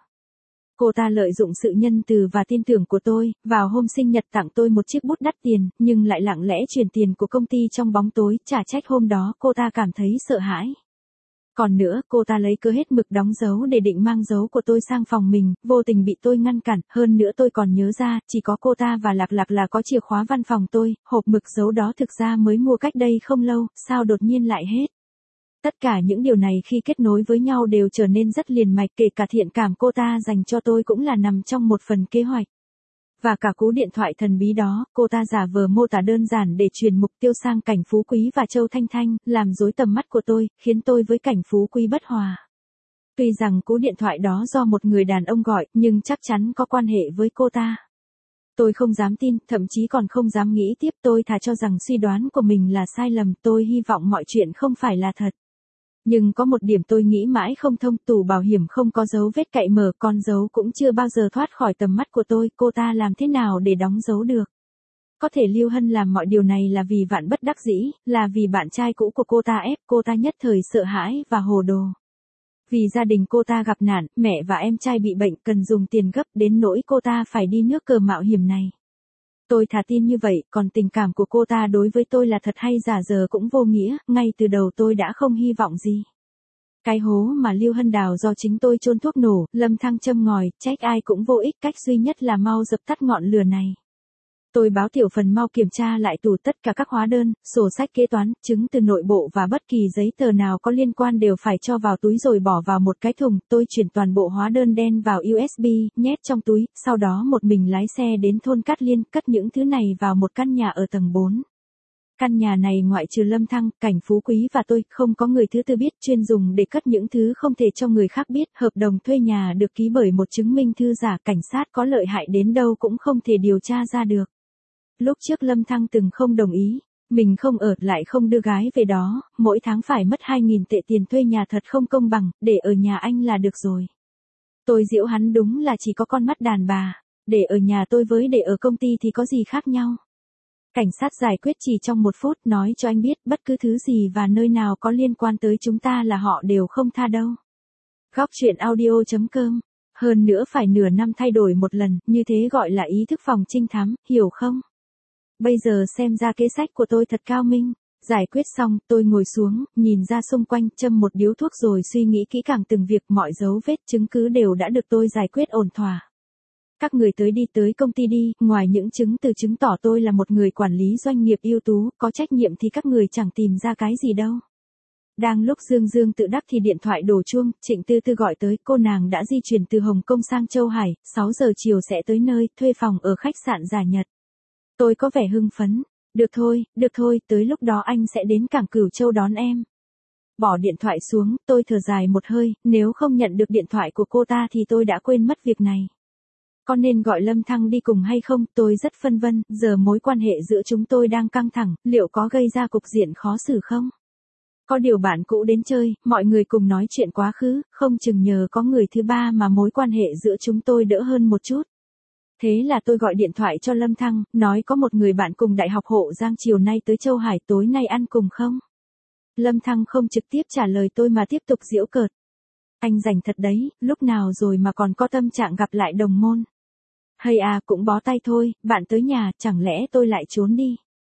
S1: Cô ta lợi dụng sự nhân từ và tin tưởng của tôi, vào hôm sinh nhật tặng tôi một chiếc bút đắt tiền, nhưng lại lặng lẽ chuyển tiền của công ty trong bóng tối, chả trách hôm đó cô ta cảm thấy sợ hãi. Còn nữa, cô ta lấy cớ hết mực đóng dấu để định mang dấu của tôi sang phòng mình, vô tình bị tôi ngăn cản, hơn nữa tôi còn nhớ ra, chỉ có cô ta và Lạc Lạc là có chìa khóa văn phòng tôi, hộp mực dấu đó thực ra mới mua cách đây không lâu, sao đột nhiên lại hết. Tất cả những điều này khi kết nối với nhau đều trở nên rất liền mạch, kể cả thiện cảm cô ta dành cho tôi cũng là nằm trong một phần kế hoạch. Và cả cú điện thoại thần bí đó, cô ta giả vờ mô tả đơn giản để truyền mục tiêu sang Cảnh Phú Quý và Châu Thanh Thanh, làm rối tầm mắt của tôi, khiến tôi với Cảnh Phú Quý bất hòa. Tuy rằng cú điện thoại đó do một người đàn ông gọi, nhưng chắc chắn có quan hệ với cô ta. Tôi không dám tin, thậm chí còn không dám nghĩ tiếp, tôi thà cho rằng suy đoán của mình là sai lầm, tôi hy vọng mọi chuyện không phải là thật. Nhưng có một điểm tôi nghĩ mãi không thông, tủ bảo hiểm không có dấu vết cậy mở, con dấu cũng chưa bao giờ thoát khỏi tầm mắt của tôi, cô ta làm thế nào để đóng dấu được? Có thể Lưu Hân làm mọi điều này là vì vạn bất đắc dĩ, là vì bạn trai cũ của cô ta ép cô ta nhất thời sợ hãi và hồ đồ. Vì gia đình cô ta gặp nạn, mẹ và em trai bị bệnh cần dùng tiền gấp đến nỗi cô ta phải đi nước cờ mạo hiểm này. Tôi thà tin như vậy, còn tình cảm của cô ta đối với tôi là thật hay giả giờ cũng vô nghĩa, ngay từ đầu tôi đã không hy vọng gì. Cái hố mà Lưu Hân đào do chính tôi chôn thuốc nổ, Lâm Thăng châm ngòi, trách ai cũng vô ích, cách duy nhất là mau dập tắt ngọn lửa này. Tôi báo Tiểu Phần mau kiểm tra lại tủ, tất cả các hóa đơn, sổ sách kế toán, chứng từ nội bộ và bất kỳ giấy tờ nào có liên quan đều phải cho vào túi rồi bỏ vào một cái thùng. Tôi chuyển toàn bộ hóa đơn đen vào u ét bê, nhét trong túi, sau đó một mình lái xe đến thôn Cát Liên, cất những thứ này vào một căn nhà ở tầng bốn. Căn nhà này ngoại trừ Lâm Thăng, Cảnh Phú Quý và tôi, không có người thứ tư biết, chuyên dùng để cất những thứ không thể cho người khác biết. Hợp đồng thuê nhà được ký bởi một chứng minh thư giả, cảnh sát có lợi hại đến đâu cũng không thể điều tra ra được. Lúc trước Lâm Thăng từng không đồng ý, mình không ở lại không đưa gái về đó, mỗi tháng phải mất hai nghìn tệ tiền thuê nhà thật không công bằng, để ở nhà anh là được rồi. Tôi giễu hắn đúng là chỉ có con mắt đàn bà, để ở nhà tôi với để ở công ty thì có gì khác nhau. Cảnh sát giải quyết chỉ trong một phút, nói cho anh biết bất cứ thứ gì và nơi nào có liên quan tới chúng ta là họ đều không tha đâu. Góc truyện audio chấm com. Hơn nữa phải nửa năm thay đổi một lần, như thế gọi là ý thức phòng trinh thám, hiểu không? Bây giờ xem ra kế sách của tôi thật cao minh. Giải quyết xong, tôi ngồi xuống, nhìn ra xung quanh, châm một điếu thuốc rồi suy nghĩ kỹ càng từng việc, mọi dấu vết chứng cứ đều đã được tôi giải quyết ổn thỏa. Các người tới đi tới công ty đi, ngoài những chứng từ chứng tỏ tôi là một người quản lý doanh nghiệp ưu tú, có trách nhiệm thì các người chẳng tìm ra cái gì đâu. Đang lúc Dương Dương tự đắc thì điện thoại đổ chuông, Trịnh Tư Tư gọi tới, cô nàng đã di chuyển từ Hồng Kông sang Châu Hải, sáu giờ chiều sẽ tới nơi, thuê phòng ở khách sạn Giả Nhật. Tôi có vẻ hưng phấn. Được thôi, được thôi, tới lúc đó anh sẽ đến cảng Cửu Châu đón em. Bỏ điện thoại xuống, tôi thở dài một hơi, nếu không nhận được điện thoại của cô ta thì tôi đã quên mất việc này. Có nên gọi Lâm Thăng đi cùng hay không, tôi rất phân vân, giờ mối quan hệ giữa chúng tôi đang căng thẳng, liệu có gây ra cục diện khó xử không? Có điều bạn cũ đến chơi, mọi người cùng nói chuyện quá khứ, không chừng nhờ có người thứ ba mà mối quan hệ giữa chúng tôi đỡ hơn một chút. Thế là tôi gọi điện thoại cho Lâm Thăng, nói có một người bạn cùng đại học Hộ Giang chiều nay tới Châu Hải, tối nay ăn cùng không? Lâm Thăng không trực tiếp trả lời tôi mà tiếp tục giễu cợt. Anh rảnh thật đấy, lúc nào rồi mà còn có tâm trạng gặp lại đồng môn. Hay à, cũng bó tay thôi, bạn tới nhà, chẳng lẽ tôi lại trốn đi?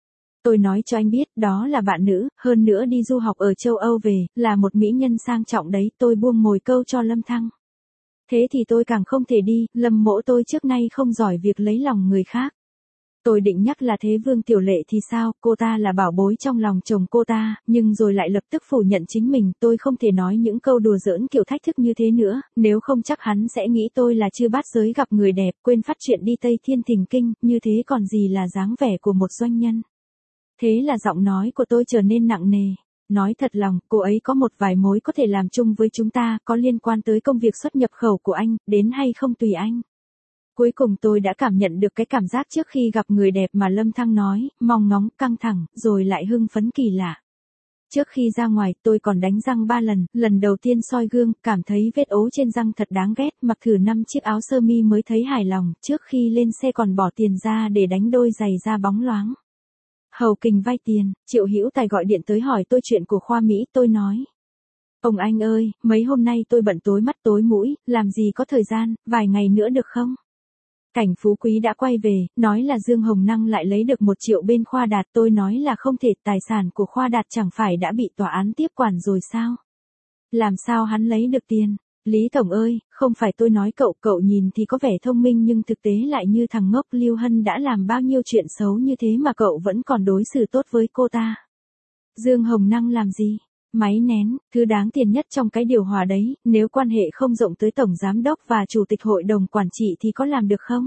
S1: Tôi nói cho anh biết, đó là bạn nữ, hơn nữa đi du học ở châu Âu về, là một mỹ nhân sang trọng đấy, tôi buông mồi câu cho Lâm Thăng. Thế thì tôi càng không thể đi, Lâm mỗ tôi trước nay không giỏi việc lấy lòng người khác. Tôi định nhắc là thế Vương Tiểu Lệ thì sao, cô ta là bảo bối trong lòng chồng cô ta, nhưng rồi lại lập tức phủ nhận chính mình, tôi không thể nói những câu đùa giỡn kiểu thách thức như thế nữa, nếu không chắc hắn sẽ nghĩ tôi là chư bát giới gặp người đẹp, quên phát chuyện đi Tây Thiên Thình Kinh, như thế còn gì là dáng vẻ của một doanh nhân. Thế là giọng nói của tôi trở nên nặng nề. Nói thật lòng, cô ấy có một vài mối có thể làm chung với chúng ta, có liên quan tới công việc xuất nhập khẩu của anh, đến hay không tùy anh. Cuối cùng tôi đã cảm nhận được cái cảm giác trước khi gặp người đẹp mà Lâm Thăng nói, mong ngóng, căng thẳng, rồi lại hưng phấn kỳ lạ. Trước khi ra ngoài, tôi còn đánh răng ba lần, lần đầu tiên soi gương, cảm thấy vết ố trên răng thật đáng ghét, mặc thử năm chiếc áo sơ mi mới thấy hài lòng, trước khi lên xe còn bỏ tiền ra để đánh đôi giày da bóng loáng. Hầu Kình vay tiền, Triệu Hữu Tài gọi điện tới hỏi tôi chuyện của khoa Mỹ, tôi nói. Ông anh ơi, mấy hôm nay tôi bận tối mắt tối mũi, làm gì có thời gian, vài ngày nữa được không? Cảnh Phú Quý đã quay về, nói là Dương Hồng Năng lại lấy được một triệu bên Khoa Đạt, tôi nói là không thể, tài sản của Khoa Đạt chẳng phải đã bị tòa án tiếp quản rồi sao? Làm sao hắn lấy được tiền? Lý Tổng ơi, không phải tôi nói cậu, cậu nhìn thì có vẻ thông minh nhưng thực tế lại như thằng ngốc. Lưu Hân đã làm bao nhiêu chuyện xấu như thế mà cậu vẫn còn đối xử tốt với cô ta. Dương Hồng Năng làm gì? Máy nén, thứ đáng tiền nhất trong cái điều hòa đấy, nếu quan hệ không rộng tới tổng giám đốc và chủ tịch hội đồng quản trị thì có làm được không?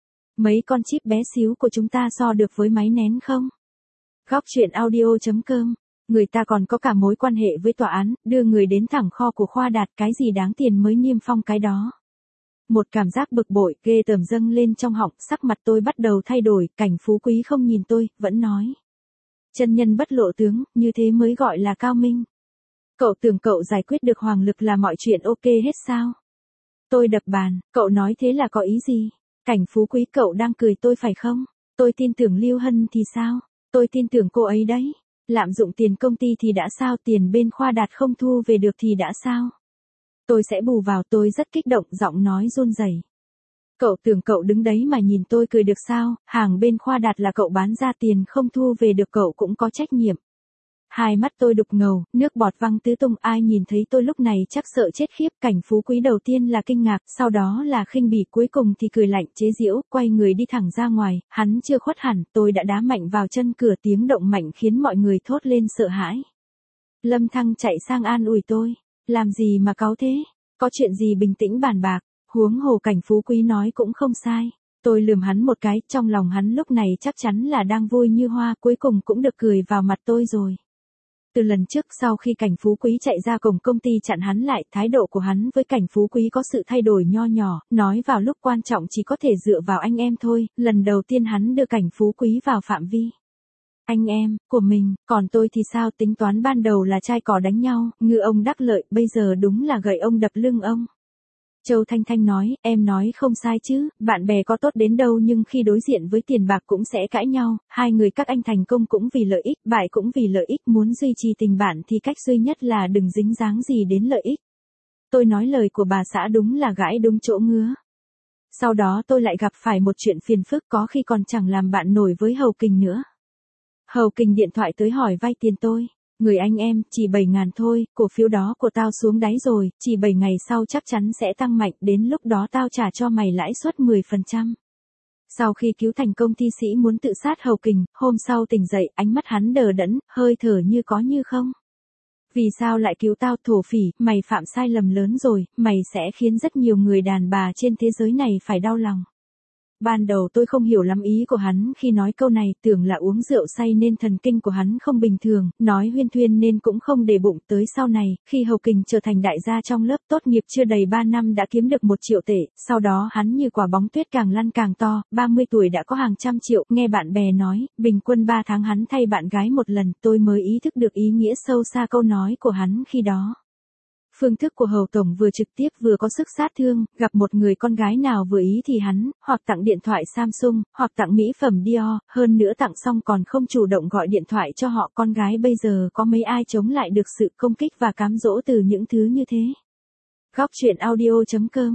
S1: Mấy con chip bé xíu của chúng ta so được với máy nén không? Góc truyện audio chấm com. Người ta còn có cả mối quan hệ với tòa án, đưa người đến thẳng kho của Khoa Đạt, cái gì đáng tiền mới niêm phong cái đó. Một cảm giác bực bội, ghê tởm dâng lên trong họng, sắc mặt tôi bắt đầu thay đổi, Cảnh Phú Quý không nhìn tôi, vẫn nói. Chân nhân bất lộ tướng, như thế mới gọi là cao minh. Cậu tưởng cậu giải quyết được Hoàng Lực là mọi chuyện ok hết sao? Tôi đập bàn, cậu nói thế là có ý gì? Cảnh Phú Quý, cậu đang cười tôi phải không? Tôi tin tưởng Lưu Hân thì sao? Tôi tin tưởng cô ấy đấy. Lạm dụng tiền công ty thì đã sao, tiền bên Khoa Đạt không thu về được thì đã sao? Tôi sẽ bù vào, tôi rất kích động, giọng nói run rẩy. Cậu tưởng cậu đứng đấy mà nhìn tôi cười được sao, hàng bên Khoa Đạt là cậu bán ra, tiền không thu về được cậu cũng có trách nhiệm. Hai mắt tôi đục ngầu, nước bọt văng tứ tung, ai nhìn thấy tôi lúc này chắc sợ chết khiếp. Cảnh Phú Quý đầu tiên là kinh ngạc, sau đó là khinh bỉ, cuối cùng thì cười lạnh chế giễu, quay người đi thẳng ra ngoài, hắn chưa khuất hẳn, tôi đã đá mạnh vào chân cửa, tiếng động mạnh khiến mọi người thốt lên sợ hãi. Lâm Thăng chạy sang an ủi tôi, làm gì mà cáu thế, có chuyện gì bình tĩnh bàn bạc, huống hồ Cảnh Phú Quý nói cũng không sai. Tôi lườm hắn một cái, trong lòng hắn lúc này chắc chắn là đang vui như hoa, cuối cùng cũng được cười vào mặt tôi rồi. Từ lần trước sau khi Cảnh Phú Quý chạy ra cổng công ty chặn hắn lại, thái độ của hắn với Cảnh Phú Quý có sự thay đổi nho nhỏ, nói vào lúc quan trọng chỉ có thể dựa vào anh em thôi, lần đầu tiên hắn đưa Cảnh Phú Quý vào phạm vi. Anh em, của mình, còn tôi thì sao, tính toán ban đầu là trai cỏ đánh nhau, ngư ông đắc lợi, bây giờ đúng là gậy ông đập lưng ông. Châu Thanh Thanh nói, em nói không sai chứ, bạn bè có tốt đến đâu nhưng khi đối diện với tiền bạc cũng sẽ cãi nhau, hai người các anh thành công cũng vì lợi ích, bại cũng vì lợi ích, muốn duy trì tình bạn thì cách duy nhất là đừng dính dáng gì đến lợi ích. Tôi nói lời của bà xã đúng là gãi đúng chỗ ngứa. Sau đó tôi lại gặp phải một chuyện phiền phức, có khi còn chẳng làm bạn nổi với Hầu Kình nữa. Hầu Kình điện thoại tới hỏi vay tiền tôi. Người anh em, chỉ bảy ngàn thôi, cổ phiếu đó của tao xuống đáy rồi, chỉ bảy ngày sau chắc chắn sẽ tăng mạnh, đến lúc đó tao trả cho mày lãi suất mười phần trăm. Sau khi cứu thành công thi sĩ muốn tự sát Hầu Kình, hôm sau tỉnh dậy, ánh mắt hắn đờ đẫn, hơi thở như có như không. Vì sao lại cứu tao, thổ phỉ, mày phạm sai lầm lớn rồi, mày sẽ khiến rất nhiều người đàn bà trên thế giới này phải đau lòng. Ban đầu tôi không hiểu lắm ý của hắn khi nói câu này, tưởng là uống rượu say nên thần kinh của hắn không bình thường, nói huyên thuyên nên cũng không để bụng. Tới sau này, khi Hầu Kình trở thành đại gia trong lớp, tốt nghiệp chưa đầy ba năm đã kiếm được một triệu tệ, sau đó hắn như quả bóng tuyết càng lăn càng to, ba mươi tuổi đã có hàng trăm triệu, nghe bạn bè nói, bình quân ba tháng hắn thay bạn gái một lần, tôi mới ý thức được ý nghĩa sâu xa câu nói của hắn khi đó. Phương thức của Hầu Tổng vừa trực tiếp vừa có sức sát thương, gặp một người con gái nào vừa ý thì hắn, hoặc tặng điện thoại Samsung, hoặc tặng mỹ phẩm Dior, hơn nữa tặng xong còn không chủ động gọi điện thoại cho họ. Con gái bây giờ có mấy ai chống lại được sự công kích và cám dỗ từ những thứ như thế. Góc truyện audio chấm com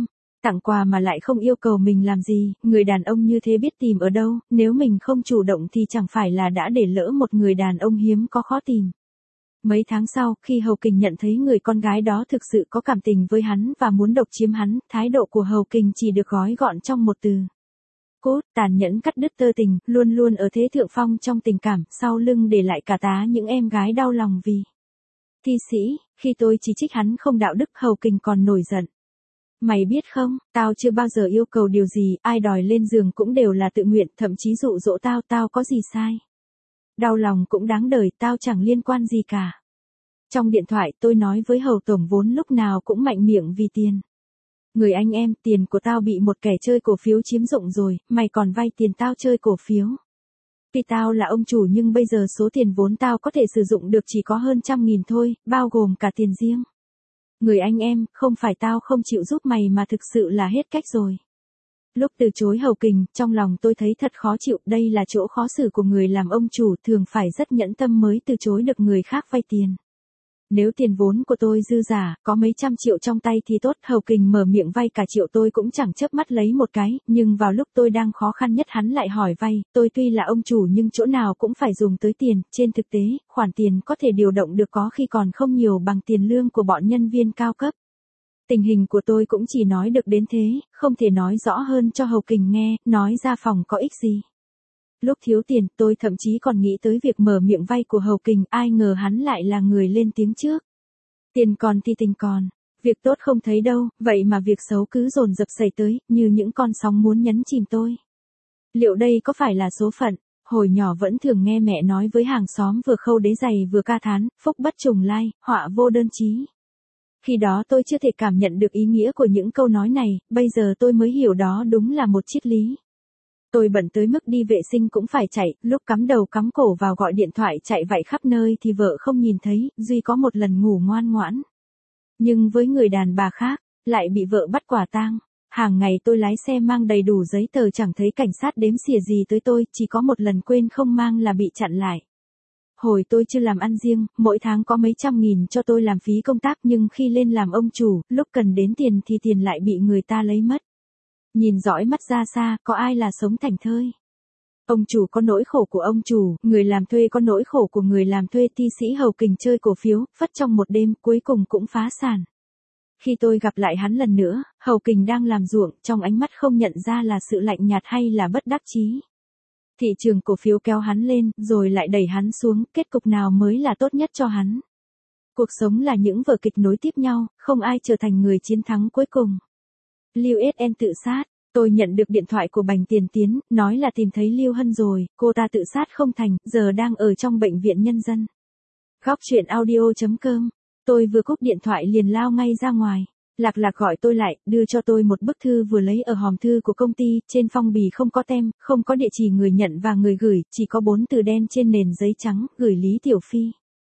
S1: Tặng quà mà lại không yêu cầu mình làm gì, người đàn ông như thế biết tìm ở đâu, nếu mình không chủ động thì chẳng phải là đã để lỡ một người đàn ông hiếm có khó tìm. Mấy tháng sau, khi Hầu Kình nhận thấy người con gái đó thực sự có cảm tình với hắn và muốn độc chiếm hắn, thái độ của Hầu Kình chỉ được gói gọn trong một từ. Cốt, tàn nhẫn cắt đứt tơ tình, luôn luôn ở thế thượng phong trong tình cảm, sau lưng để lại cả tá những em gái đau lòng vì. Thi sĩ, khi tôi chỉ trích hắn không đạo đức, Hầu Kình còn nổi giận. Mày biết không, tao chưa bao giờ yêu cầu điều gì, ai đòi lên giường cũng đều là tự nguyện, thậm chí dụ dỗ tao, tao có gì sai. Đau lòng cũng đáng đời, tao chẳng liên quan gì cả. Trong điện thoại tôi nói với Hầu Tổng vốn lúc nào cũng mạnh miệng vì tiền. Người anh em, tiền của tao bị một kẻ chơi cổ phiếu chiếm dụng rồi, mày còn vay tiền tao chơi cổ phiếu. Tuy tao là ông chủ nhưng bây giờ số tiền vốn tao có thể sử dụng được chỉ có hơn trăm nghìn thôi, bao gồm cả tiền riêng. Người anh em, không phải tao không chịu giúp mày mà thực sự là hết cách rồi. Lúc từ chối Hầu Kình, trong lòng tôi thấy thật khó chịu, đây là chỗ khó xử của người làm ông chủ, thường phải rất nhẫn tâm mới từ chối được người khác vay tiền. Nếu tiền vốn của tôi dư giả, có mấy trăm triệu trong tay thì tốt, Hầu Kình mở miệng vay cả triệu tôi cũng chẳng chớp mắt lấy một cái, nhưng vào lúc tôi đang khó khăn nhất hắn lại hỏi vay, tôi tuy là ông chủ nhưng chỗ nào cũng phải dùng tới tiền, trên thực tế, khoản tiền có thể điều động được có khi còn không nhiều bằng tiền lương của bọn nhân viên cao cấp. Tình hình của tôi cũng chỉ nói được đến thế, không thể nói rõ hơn cho Hầu Kình nghe, nói ra phòng có ích gì. Lúc thiếu tiền, tôi thậm chí còn nghĩ tới việc mở miệng vay của Hầu Kình, ai ngờ hắn lại là người lên tiếng trước. Tiền còn thì tình còn, việc tốt không thấy đâu, vậy mà việc xấu cứ dồn dập xảy tới, như những con sóng muốn nhấn chìm tôi. Liệu đây có phải là số phận? Hồi nhỏ vẫn thường nghe mẹ nói với hàng xóm vừa khâu đế giày vừa ca thán, phúc bất trùng lai, họa vô đơn chí. Khi đó tôi chưa thể cảm nhận được ý nghĩa của những câu nói này, bây giờ tôi mới hiểu đó đúng là một triết lý. Tôi bận tới mức đi vệ sinh cũng phải chạy, lúc cắm đầu cắm cổ vào gọi điện thoại chạy vạy khắp nơi thì vợ không nhìn thấy, duy có một lần ngủ ngoan ngoãn. Nhưng với người đàn bà khác, lại bị vợ bắt quả tang. Hàng ngày tôi lái xe mang đầy đủ giấy tờ chẳng thấy cảnh sát đếm xỉa gì tới tôi, chỉ có một lần quên không mang là bị chặn lại. Hồi tôi chưa làm ăn riêng, mỗi tháng có mấy trăm nghìn cho tôi làm phí công tác nhưng khi lên làm ông chủ, lúc cần đến tiền thì tiền lại bị người ta lấy mất. Nhìn dõi mắt ra xa, có ai là sống thảnh thơi. Ông chủ có nỗi khổ của ông chủ, người làm thuê có nỗi khổ của người làm thuê. Thi sĩ Hầu Kình chơi cổ phiếu, phất trong một đêm, cuối cùng cũng phá sản. Khi tôi gặp lại hắn lần nữa, Hầu Kình đang làm ruộng, trong ánh mắt không nhận ra là sự lạnh nhạt hay là bất đắc chí. Thị trường cổ phiếu kéo hắn lên, rồi lại đẩy hắn xuống, kết cục nào mới là tốt nhất cho hắn. Cuộc sống là những vở kịch nối tiếp nhau, không ai trở thành người chiến thắng cuối cùng. Lưu ét en tự sát, tôi nhận được điện thoại của Bành Tiền Tiến, nói là tìm thấy Lưu Hân rồi, cô ta tự sát không thành, giờ đang ở trong bệnh viện nhân dân. Góc truyện audio chấm com, tôi vừa cúp điện thoại liền lao ngay ra ngoài. Lạc Lạc gọi tôi lại, đưa cho tôi một bức thư vừa lấy ở hòm thư của công ty, trên phong bì không có tem, không có địa chỉ người nhận và người gửi, chỉ có bốn từ đen trên nền giấy trắng, gửi Lý Tiểu Phi.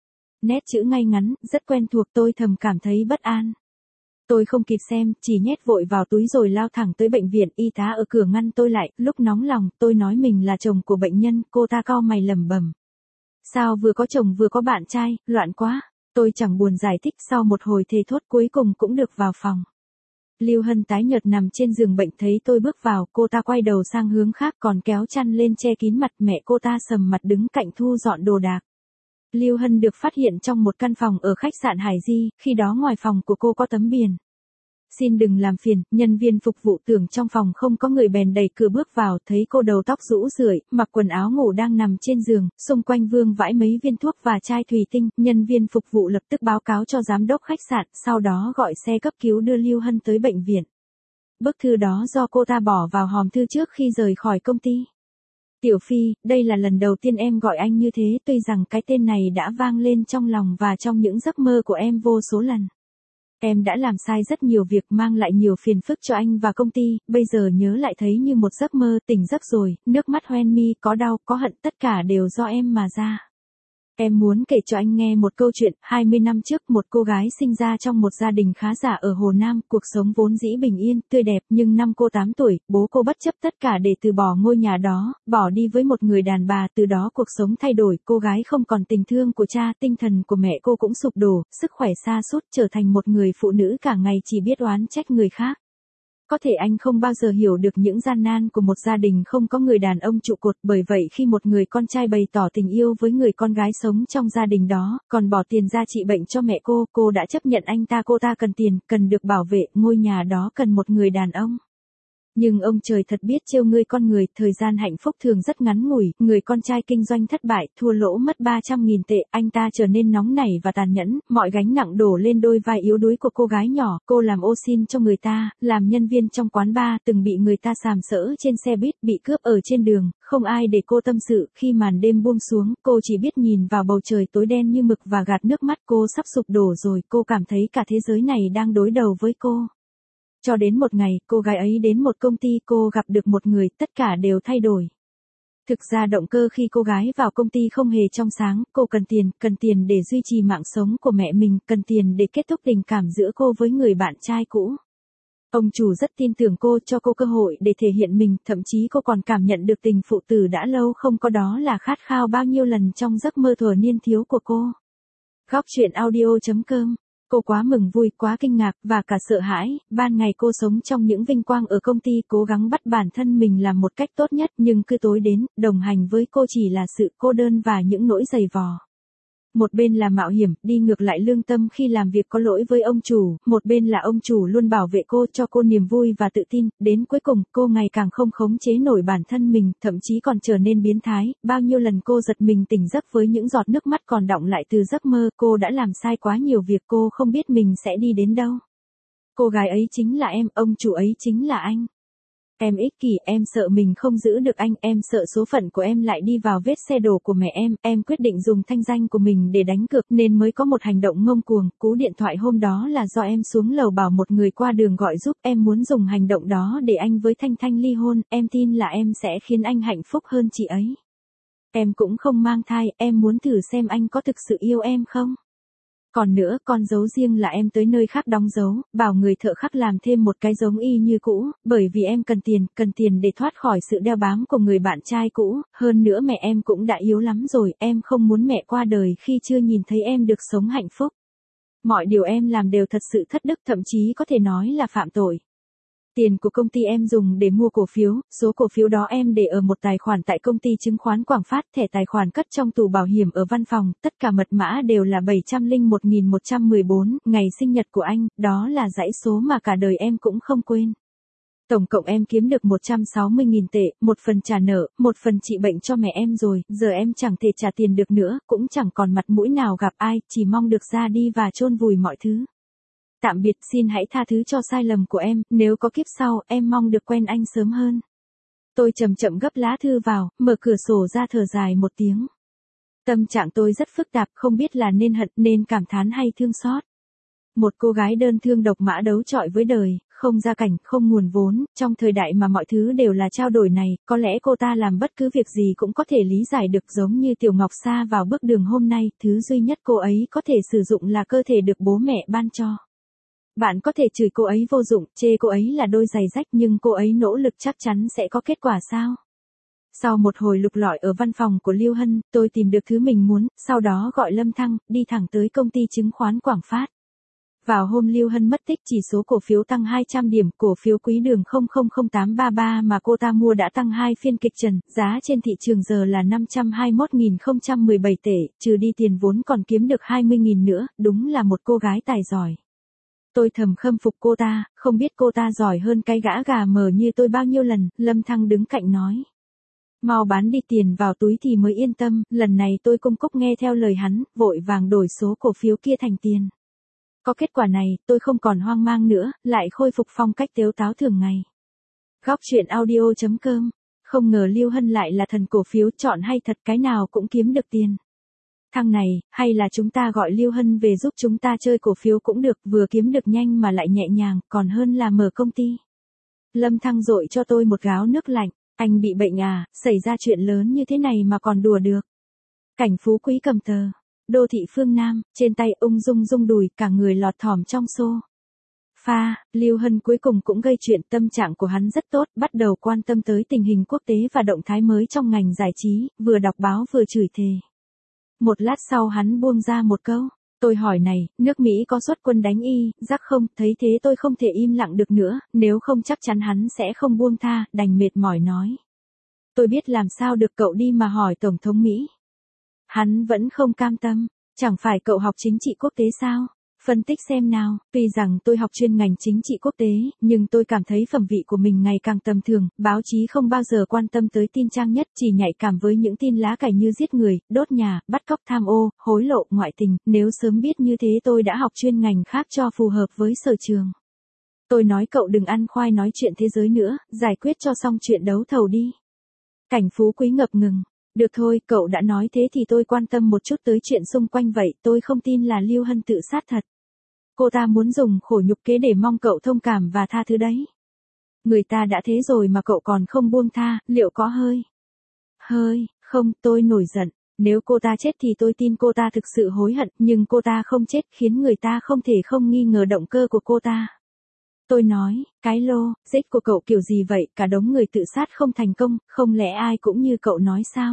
S1: Nét chữ ngay ngắn, rất quen thuộc, tôi thầm cảm thấy bất an. Tôi không kịp xem, chỉ nhét vội vào túi rồi lao thẳng tới bệnh viện, y tá ở cửa ngăn tôi lại, lúc nóng lòng, tôi nói mình là chồng của bệnh nhân, cô ta cau mày lẩm bẩm. Sao vừa có chồng vừa có bạn trai, loạn quá. Tôi chẳng buồn giải thích, sau một hồi thề thốt cuối cùng cũng được vào phòng. Lưu Hân tái nhợt nằm trên giường bệnh thấy tôi bước vào, cô ta quay đầu sang hướng khác còn kéo chăn lên che kín mặt, mẹ cô ta sầm mặt đứng cạnh thu dọn đồ đạc. Lưu Hân được phát hiện trong một căn phòng ở khách sạn Hải Di, khi đó ngoài phòng của cô có tấm biển. Xin đừng làm phiền, nhân viên phục vụ tưởng trong phòng không có người bèn đẩy cửa bước vào, thấy cô đầu tóc rũ rượi, mặc quần áo ngủ đang nằm trên giường, xung quanh vương vãi mấy viên thuốc và chai thủy tinh, nhân viên phục vụ lập tức báo cáo cho giám đốc khách sạn, sau đó gọi xe cấp cứu đưa Lưu Hân tới bệnh viện. Bức thư đó do cô ta bỏ vào hòm thư trước khi rời khỏi công ty. Tiểu Phi, đây là lần đầu tiên em gọi anh như thế, tuy rằng cái tên này đã vang lên trong lòng và trong những giấc mơ của em vô số lần. Em đã làm sai rất nhiều việc mang lại nhiều phiền phức cho anh và công ty, bây giờ nhớ lại thấy như một giấc mơ, tỉnh giấc rồi, nước mắt hoen mi, có đau, có hận, tất cả đều do em mà ra. Em muốn kể cho anh nghe một câu chuyện, hai mươi năm trước một cô gái sinh ra trong một gia đình khá giả ở Hồ Nam, cuộc sống vốn dĩ bình yên, tươi đẹp, nhưng năm cô tám tuổi, bố cô bất chấp tất cả để từ bỏ ngôi nhà đó, bỏ đi với một người đàn bà, từ đó cuộc sống thay đổi, cô gái không còn tình thương của cha, tinh thần của mẹ cô cũng sụp đổ, sức khỏe sa sút, trở thành một người phụ nữ cả ngày chỉ biết oán trách người khác. Có thể anh không bao giờ hiểu được những gian nan của một gia đình không có người đàn ông trụ cột, bởi vậy khi một người con trai bày tỏ tình yêu với người con gái sống trong gia đình đó, còn bỏ tiền ra trị bệnh cho mẹ cô, cô đã chấp nhận anh ta. Cô ta cần tiền, cần được bảo vệ, ngôi nhà đó cần một người đàn ông. Nhưng ông trời thật biết trêu ngươi con người, thời gian hạnh phúc thường rất ngắn ngủi, người con trai kinh doanh thất bại, thua lỗ mất ba trăm nghìn tệ, anh ta trở nên nóng nảy và tàn nhẫn, mọi gánh nặng đổ lên đôi vai yếu đuối của cô gái nhỏ, cô làm ô xin cho người ta, làm nhân viên trong quán bar, từng bị người ta sàm sỡ trên xe buýt, bị cướp ở trên đường, không ai để cô tâm sự, khi màn đêm buông xuống, cô chỉ biết nhìn vào bầu trời tối đen như mực và gạt nước mắt, cô sắp sụp đổ rồi, cô cảm thấy cả thế giới này đang đối đầu với cô. Cho đến một ngày, cô gái ấy đến một công ty, cô gặp được một người, tất cả đều thay đổi. Thực ra động cơ khi cô gái vào công ty không hề trong sáng, cô cần tiền, cần tiền để duy trì mạng sống của mẹ mình, cần tiền để kết thúc tình cảm giữa cô với người bạn trai cũ. Ông chủ rất tin tưởng cô, cho cô cơ hội để thể hiện mình, thậm chí cô còn cảm nhận được tình phụ tử đã lâu không có, đó là khát khao bao nhiêu lần trong giấc mơ thuở niên thiếu của cô. Góc chuyện audio chấm com. Cô quá mừng vui, quá kinh ngạc, và cả sợ hãi, ban ngày cô sống trong những vinh quang ở công ty, cố gắng bắt bản thân mình làm một cách tốt nhất, nhưng cứ tối đến, đồng hành với cô chỉ là sự cô đơn và những nỗi dày vò. Một bên là mạo hiểm, đi ngược lại lương tâm khi làm việc có lỗi với ông chủ, một bên là ông chủ luôn bảo vệ cô, cho cô niềm vui và tự tin, đến cuối cùng, cô ngày càng không khống chế nổi bản thân mình, thậm chí còn trở nên biến thái, bao nhiêu lần cô giật mình tỉnh giấc với những giọt nước mắt còn đọng lại từ giấc mơ, cô đã làm sai quá nhiều việc, cô không biết mình sẽ đi đến đâu. Cô gái ấy chính là em, ông chủ ấy chính là anh. Em ích kỷ, em sợ mình không giữ được anh, em sợ số phận của em lại đi vào vết xe đổ của mẹ em, em quyết định dùng thanh danh của mình để đánh cược nên mới có một hành động ngông cuồng, cú điện thoại hôm đó là do em xuống lầu bảo một người qua đường gọi giúp, em muốn dùng hành động đó để anh với Thanh Thanh ly hôn, em tin là em sẽ khiến anh hạnh phúc hơn chị ấy. Em cũng không mang thai, em muốn thử xem anh có thực sự yêu em không? Còn nữa, con dấu riêng là em tới nơi khác đóng dấu, bảo người thợ khắc làm thêm một cái giống y như cũ, bởi vì em cần tiền, cần tiền để thoát khỏi sự đeo bám của người bạn trai cũ, hơn nữa mẹ em cũng đã yếu lắm rồi, em không muốn mẹ qua đời khi chưa nhìn thấy em được sống hạnh phúc. Mọi điều em làm đều thật sự thất đức, thậm chí có thể nói là phạm tội. Tiền của công ty em dùng để mua cổ phiếu, số cổ phiếu đó em để ở một tài khoản tại công ty chứng khoán Quảng Phát, thẻ tài khoản cất trong tủ bảo hiểm ở văn phòng, tất cả mật mã đều là bảy không một một một bốn, ngày sinh nhật của anh, đó là dãy số mà cả đời em cũng không quên. Tổng cộng em kiếm được một trăm sáu mươi nghìn tệ, một phần trả nợ, một phần trị bệnh cho mẹ em rồi, giờ em chẳng thể trả tiền được nữa, cũng chẳng còn mặt mũi nào gặp ai, chỉ mong được ra đi và chôn vùi mọi thứ. Tạm biệt, xin hãy tha thứ cho sai lầm của em, nếu có kiếp sau, em mong được quen anh sớm hơn. Tôi chậm chậm gấp lá thư vào, mở cửa sổ ra thở dài một tiếng. Tâm trạng tôi rất phức tạp, không biết là nên hận, nên cảm thán hay thương xót. Một cô gái đơn thương độc mã đấu chọi với đời, không gia cảnh, không nguồn vốn, trong thời đại mà mọi thứ đều là trao đổi này, có lẽ cô ta làm bất cứ việc gì cũng có thể lý giải được, giống như Tiểu Ngọc Sa vào bước đường hôm nay, thứ duy nhất cô ấy có thể sử dụng là cơ thể được bố mẹ ban cho. Bạn có thể chửi cô ấy vô dụng, chê cô ấy là đôi giày rách, nhưng cô ấy nỗ lực chắc chắn sẽ có kết quả sao? Sau một hồi lục lọi ở văn phòng của Lưu Hân, tôi tìm được thứ mình muốn, sau đó gọi Lâm Thăng, đi thẳng tới công ty chứng khoán Quảng Phát. Vào hôm Lưu Hân mất tích, chỉ số cổ phiếu tăng hai trăm điểm, cổ phiếu quý đường không không không tám ba ba mà cô ta mua đã tăng hai phiên kịch trần, giá trên thị trường giờ là năm trăm hai mươi mốt nghìn không trăm mười bảy tệ, trừ đi tiền vốn còn kiếm được hai mươi nghìn nữa, đúng là một cô gái tài giỏi. Tôi thầm khâm phục cô ta, không biết cô ta giỏi hơn cái gã gà mờ như tôi bao nhiêu lần, Lâm Thăng đứng cạnh nói. Mau bán đi, tiền vào túi thì mới yên tâm, lần này tôi cung cúc nghe theo lời hắn, vội vàng đổi số cổ phiếu kia thành tiền. Có kết quả này, tôi không còn hoang mang nữa, lại khôi phục phong cách tếu táo thường ngày. Góc chuyện audio chấm com. Không ngờ Lưu Hân lại là thần cổ phiếu, chọn hay thật, cái nào cũng kiếm được tiền. Thằng này, hay là chúng ta gọi Lưu Hân về giúp chúng ta chơi cổ phiếu cũng được, vừa kiếm được nhanh mà lại nhẹ nhàng, còn hơn là mở công ty. Lâm Thăng dội cho tôi một gáo nước lạnh, anh bị bệnh à, xảy ra chuyện lớn như thế này mà còn đùa được. Cảnh Phú Quý cầm tờ, đô thị phương Nam, trên tay ung dung rung đùi, cả người lọt thỏm trong xô. Pha, Lưu Hân cuối cùng cũng gây chuyện, tâm trạng của hắn rất tốt, bắt đầu quan tâm tới tình hình quốc tế và động thái mới trong ngành giải trí, vừa đọc báo vừa chửi thề. Một lát sau hắn buông ra một câu, Tôi hỏi này, nước Mỹ có xuất quân đánh y, rắc không, thấy thế tôi không thể im lặng được nữa, nếu không chắc chắn hắn sẽ không buông tha, đành mệt mỏi nói. Tôi biết làm sao được, cậu đi mà hỏi Tổng thống Mỹ. Hắn vẫn không cam tâm, chẳng phải cậu học chính trị quốc tế sao? Phân tích xem nào, tuy rằng tôi học chuyên ngành chính trị quốc tế, nhưng tôi cảm thấy phẩm vị của mình ngày càng tầm thường, báo chí không bao giờ quan tâm tới tin trang nhất, chỉ nhạy cảm với những tin lá cải như giết người, đốt nhà, bắt cóc, tham ô, hối lộ, ngoại tình, nếu sớm biết như thế tôi đã học chuyên ngành khác cho phù hợp với sở trường. Tôi nói cậu đừng ăn khoai nói chuyện thế giới nữa, giải quyết cho xong chuyện đấu thầu đi. Cảnh Phú Quý ngập ngừng. Được thôi, cậu đã nói thế thì tôi quan tâm một chút tới chuyện xung quanh vậy, tôi không tin là Lưu Hân tự sát thật. Cô ta muốn dùng khổ nhục kế để mong cậu thông cảm và tha thứ đấy. Người ta đã thế rồi mà cậu còn không buông tha, liệu có hơi? Hơi, không, tôi nổi giận. Nếu cô ta chết thì tôi tin cô ta thực sự hối hận, nhưng cô ta không chết khiến người ta không thể không nghi ngờ động cơ của cô ta. Tôi nói, cái lô, dích của cậu kiểu gì vậy, cả đống người tự sát không thành công, không lẽ ai cũng như cậu nói sao?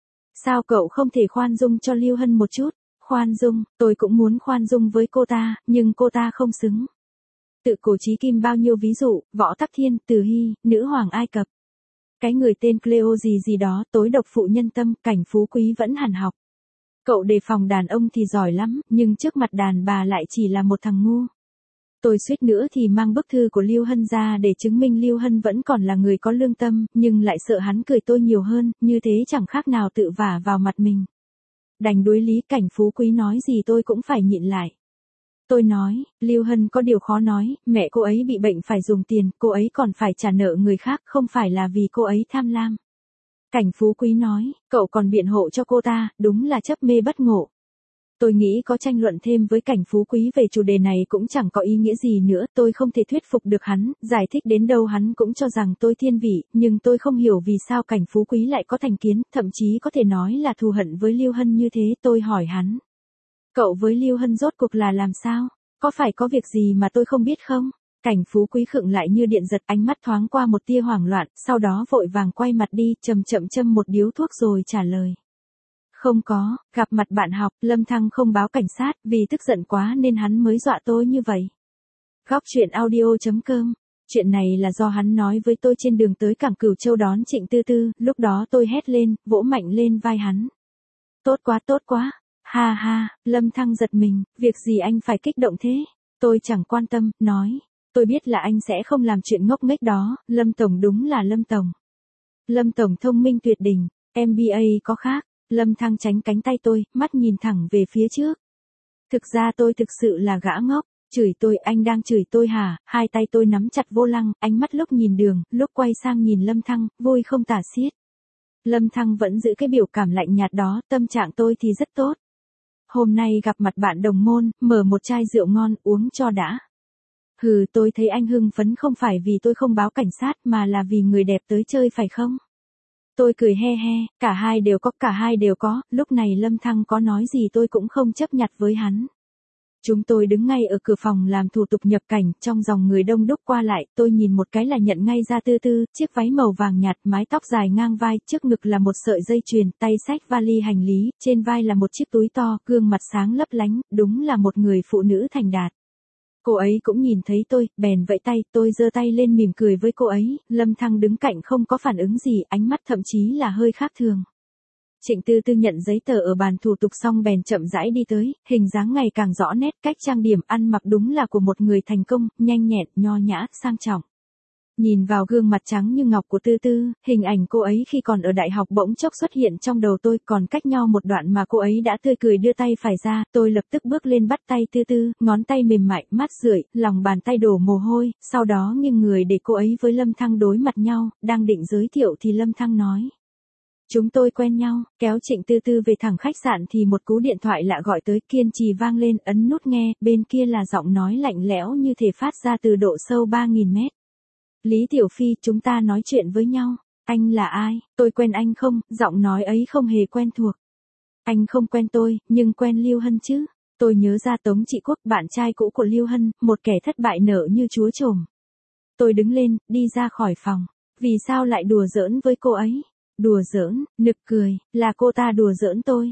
S1: Sao cậu không thể khoan dung cho Lưu Hân một chút? Khoan dung, tôi cũng muốn khoan dung với cô ta, nhưng cô ta không xứng. Tự cổ chí kim bao nhiêu ví dụ, Võ Tắc Thiên, Từ Hy, nữ hoàng Ai Cập. Cái người tên Cleo gì gì đó, tối độc phụ nhân tâm, Cảnh Phú Quý vẫn hẳn học. Cậu đề phòng đàn ông thì giỏi lắm, nhưng trước mặt đàn bà lại chỉ là một thằng ngu. Tôi suýt nữa thì mang bức thư của Lưu Hân ra để chứng minh Lưu Hân vẫn còn là người có lương tâm, nhưng lại sợ hắn cười tôi nhiều hơn, như thế chẳng khác nào tự vả vào mặt mình. Đành đối lý, Cảnh Phú Quý nói gì tôi cũng phải nhịn lại. Tôi nói, Lưu Hân có điều khó nói, mẹ cô ấy bị bệnh phải dùng tiền, cô ấy còn phải trả nợ người khác, không phải là vì cô ấy tham lam. Cảnh Phú Quý nói, cậu còn biện hộ cho cô ta, đúng là chấp mê bất ngộ. Tôi nghĩ có tranh luận thêm với Cảnh Phú Quý về chủ đề này cũng chẳng có ý nghĩa gì nữa, tôi không thể thuyết phục được hắn, giải thích đến đâu hắn cũng cho rằng tôi thiên vị, nhưng tôi không hiểu vì sao Cảnh Phú Quý lại có thành kiến, thậm chí có thể nói là thù hận với Lưu Hân như thế, tôi hỏi hắn. Cậu với Lưu Hân rốt cuộc là làm sao? Có phải có việc gì mà tôi không biết không? Cảnh Phú Quý khựng lại như điện giật, ánh mắt thoáng qua một tia hoảng loạn, sau đó vội vàng quay mặt đi, chậm chậm châm một điếu thuốc rồi trả lời. Không có, gặp mặt bạn học, Lâm Thăng không báo cảnh sát, vì tức giận quá nên hắn mới dọa tôi như vậy. Góc truyện audio chấm com. Chuyện này là do hắn nói với tôi trên đường tới cảng Cửu Châu đón Trịnh Tư Tư, lúc đó tôi hét lên, vỗ mạnh lên vai hắn. Tốt quá tốt quá, ha ha, Lâm Thăng giật mình, việc gì anh phải kích động thế? Tôi chẳng quan tâm, nói, tôi biết là anh sẽ không làm chuyện ngốc nghếch đó, Lâm Tổng đúng là Lâm Tổng. Lâm Tổng thông minh tuyệt đỉnh, em bê a có khác. Lâm Thăng tránh cánh tay tôi, mắt nhìn thẳng về phía trước. Thực ra tôi thực sự là gã ngốc, chửi tôi, anh đang chửi tôi hả? Hai tay tôi nắm chặt vô lăng, ánh mắt lúc nhìn đường, lúc quay sang nhìn Lâm Thăng, vui không tả xiết. Lâm Thăng vẫn giữ cái biểu cảm lạnh nhạt đó, tâm trạng tôi thì rất tốt. Hôm nay gặp mặt bạn đồng môn, mở một chai rượu ngon, uống cho đã. Hừ, tôi thấy anh hưng phấn không phải vì tôi không báo cảnh sát mà là vì người đẹp tới chơi phải không? Tôi cười he he, cả hai đều có, cả hai đều có, lúc này Lâm Thăng có nói gì tôi cũng không chấp nhặt với hắn. Chúng tôi đứng ngay ở cửa phòng làm thủ tục nhập cảnh, trong dòng người đông đúc qua lại, tôi nhìn một cái là nhận ngay ra Tư Tư, chiếc váy màu vàng nhạt, mái tóc dài ngang vai, trước ngực là một sợi dây chuyền, tay xách vali hành lý, trên vai là một chiếc túi to, gương mặt sáng lấp lánh, đúng là một người phụ nữ thành đạt. Cô ấy cũng nhìn thấy tôi, bèn vẫy tay, tôi giơ tay lên mỉm cười với cô ấy, Lâm Thăng đứng cạnh không có phản ứng gì, ánh mắt thậm chí là hơi khác thường. Trịnh Tư Tư nhận giấy tờ ở bàn thủ tục xong bèn chậm rãi đi tới, hình dáng ngày càng rõ nét, cách trang điểm, ăn mặc đúng là của một người thành công, nhanh nhẹn, nho nhã, sang trọng. Nhìn vào gương mặt trắng như ngọc của Tư Tư, hình ảnh cô ấy khi còn ở đại học bỗng chốc xuất hiện trong đầu tôi, còn cách nhau một đoạn mà cô ấy đã tươi cười đưa tay phải ra, tôi lập tức bước lên bắt tay Tư Tư, ngón tay mềm mại, mát rượi, lòng bàn tay đổ mồ hôi, sau đó nghiêng người để cô ấy với Lâm Thăng đối mặt nhau, đang định giới thiệu thì Lâm Thăng nói. Chúng tôi quen nhau, kéo Trịnh Tư Tư về thẳng khách sạn thì một cú điện thoại lạ gọi tới, kiên trì vang lên, ấn nút nghe, bên kia là giọng nói lạnh lẽo như thể phát ra từ độ sâu ba nghìn mét. Lý Tiểu Phi, chúng ta nói chuyện với nhau. Anh là ai? Tôi quen anh không? Giọng nói ấy không hề quen thuộc. Anh không quen tôi, nhưng quen Lưu Hân chứ. Tôi nhớ ra Tống Trị Quốc, bạn trai cũ của Lưu Hân, một kẻ thất bại nợ như chúa trồm. Tôi đứng lên, đi ra khỏi phòng. Vì sao lại đùa giỡn với cô ấy? Đùa giỡn, nực cười, là cô ta đùa giỡn tôi.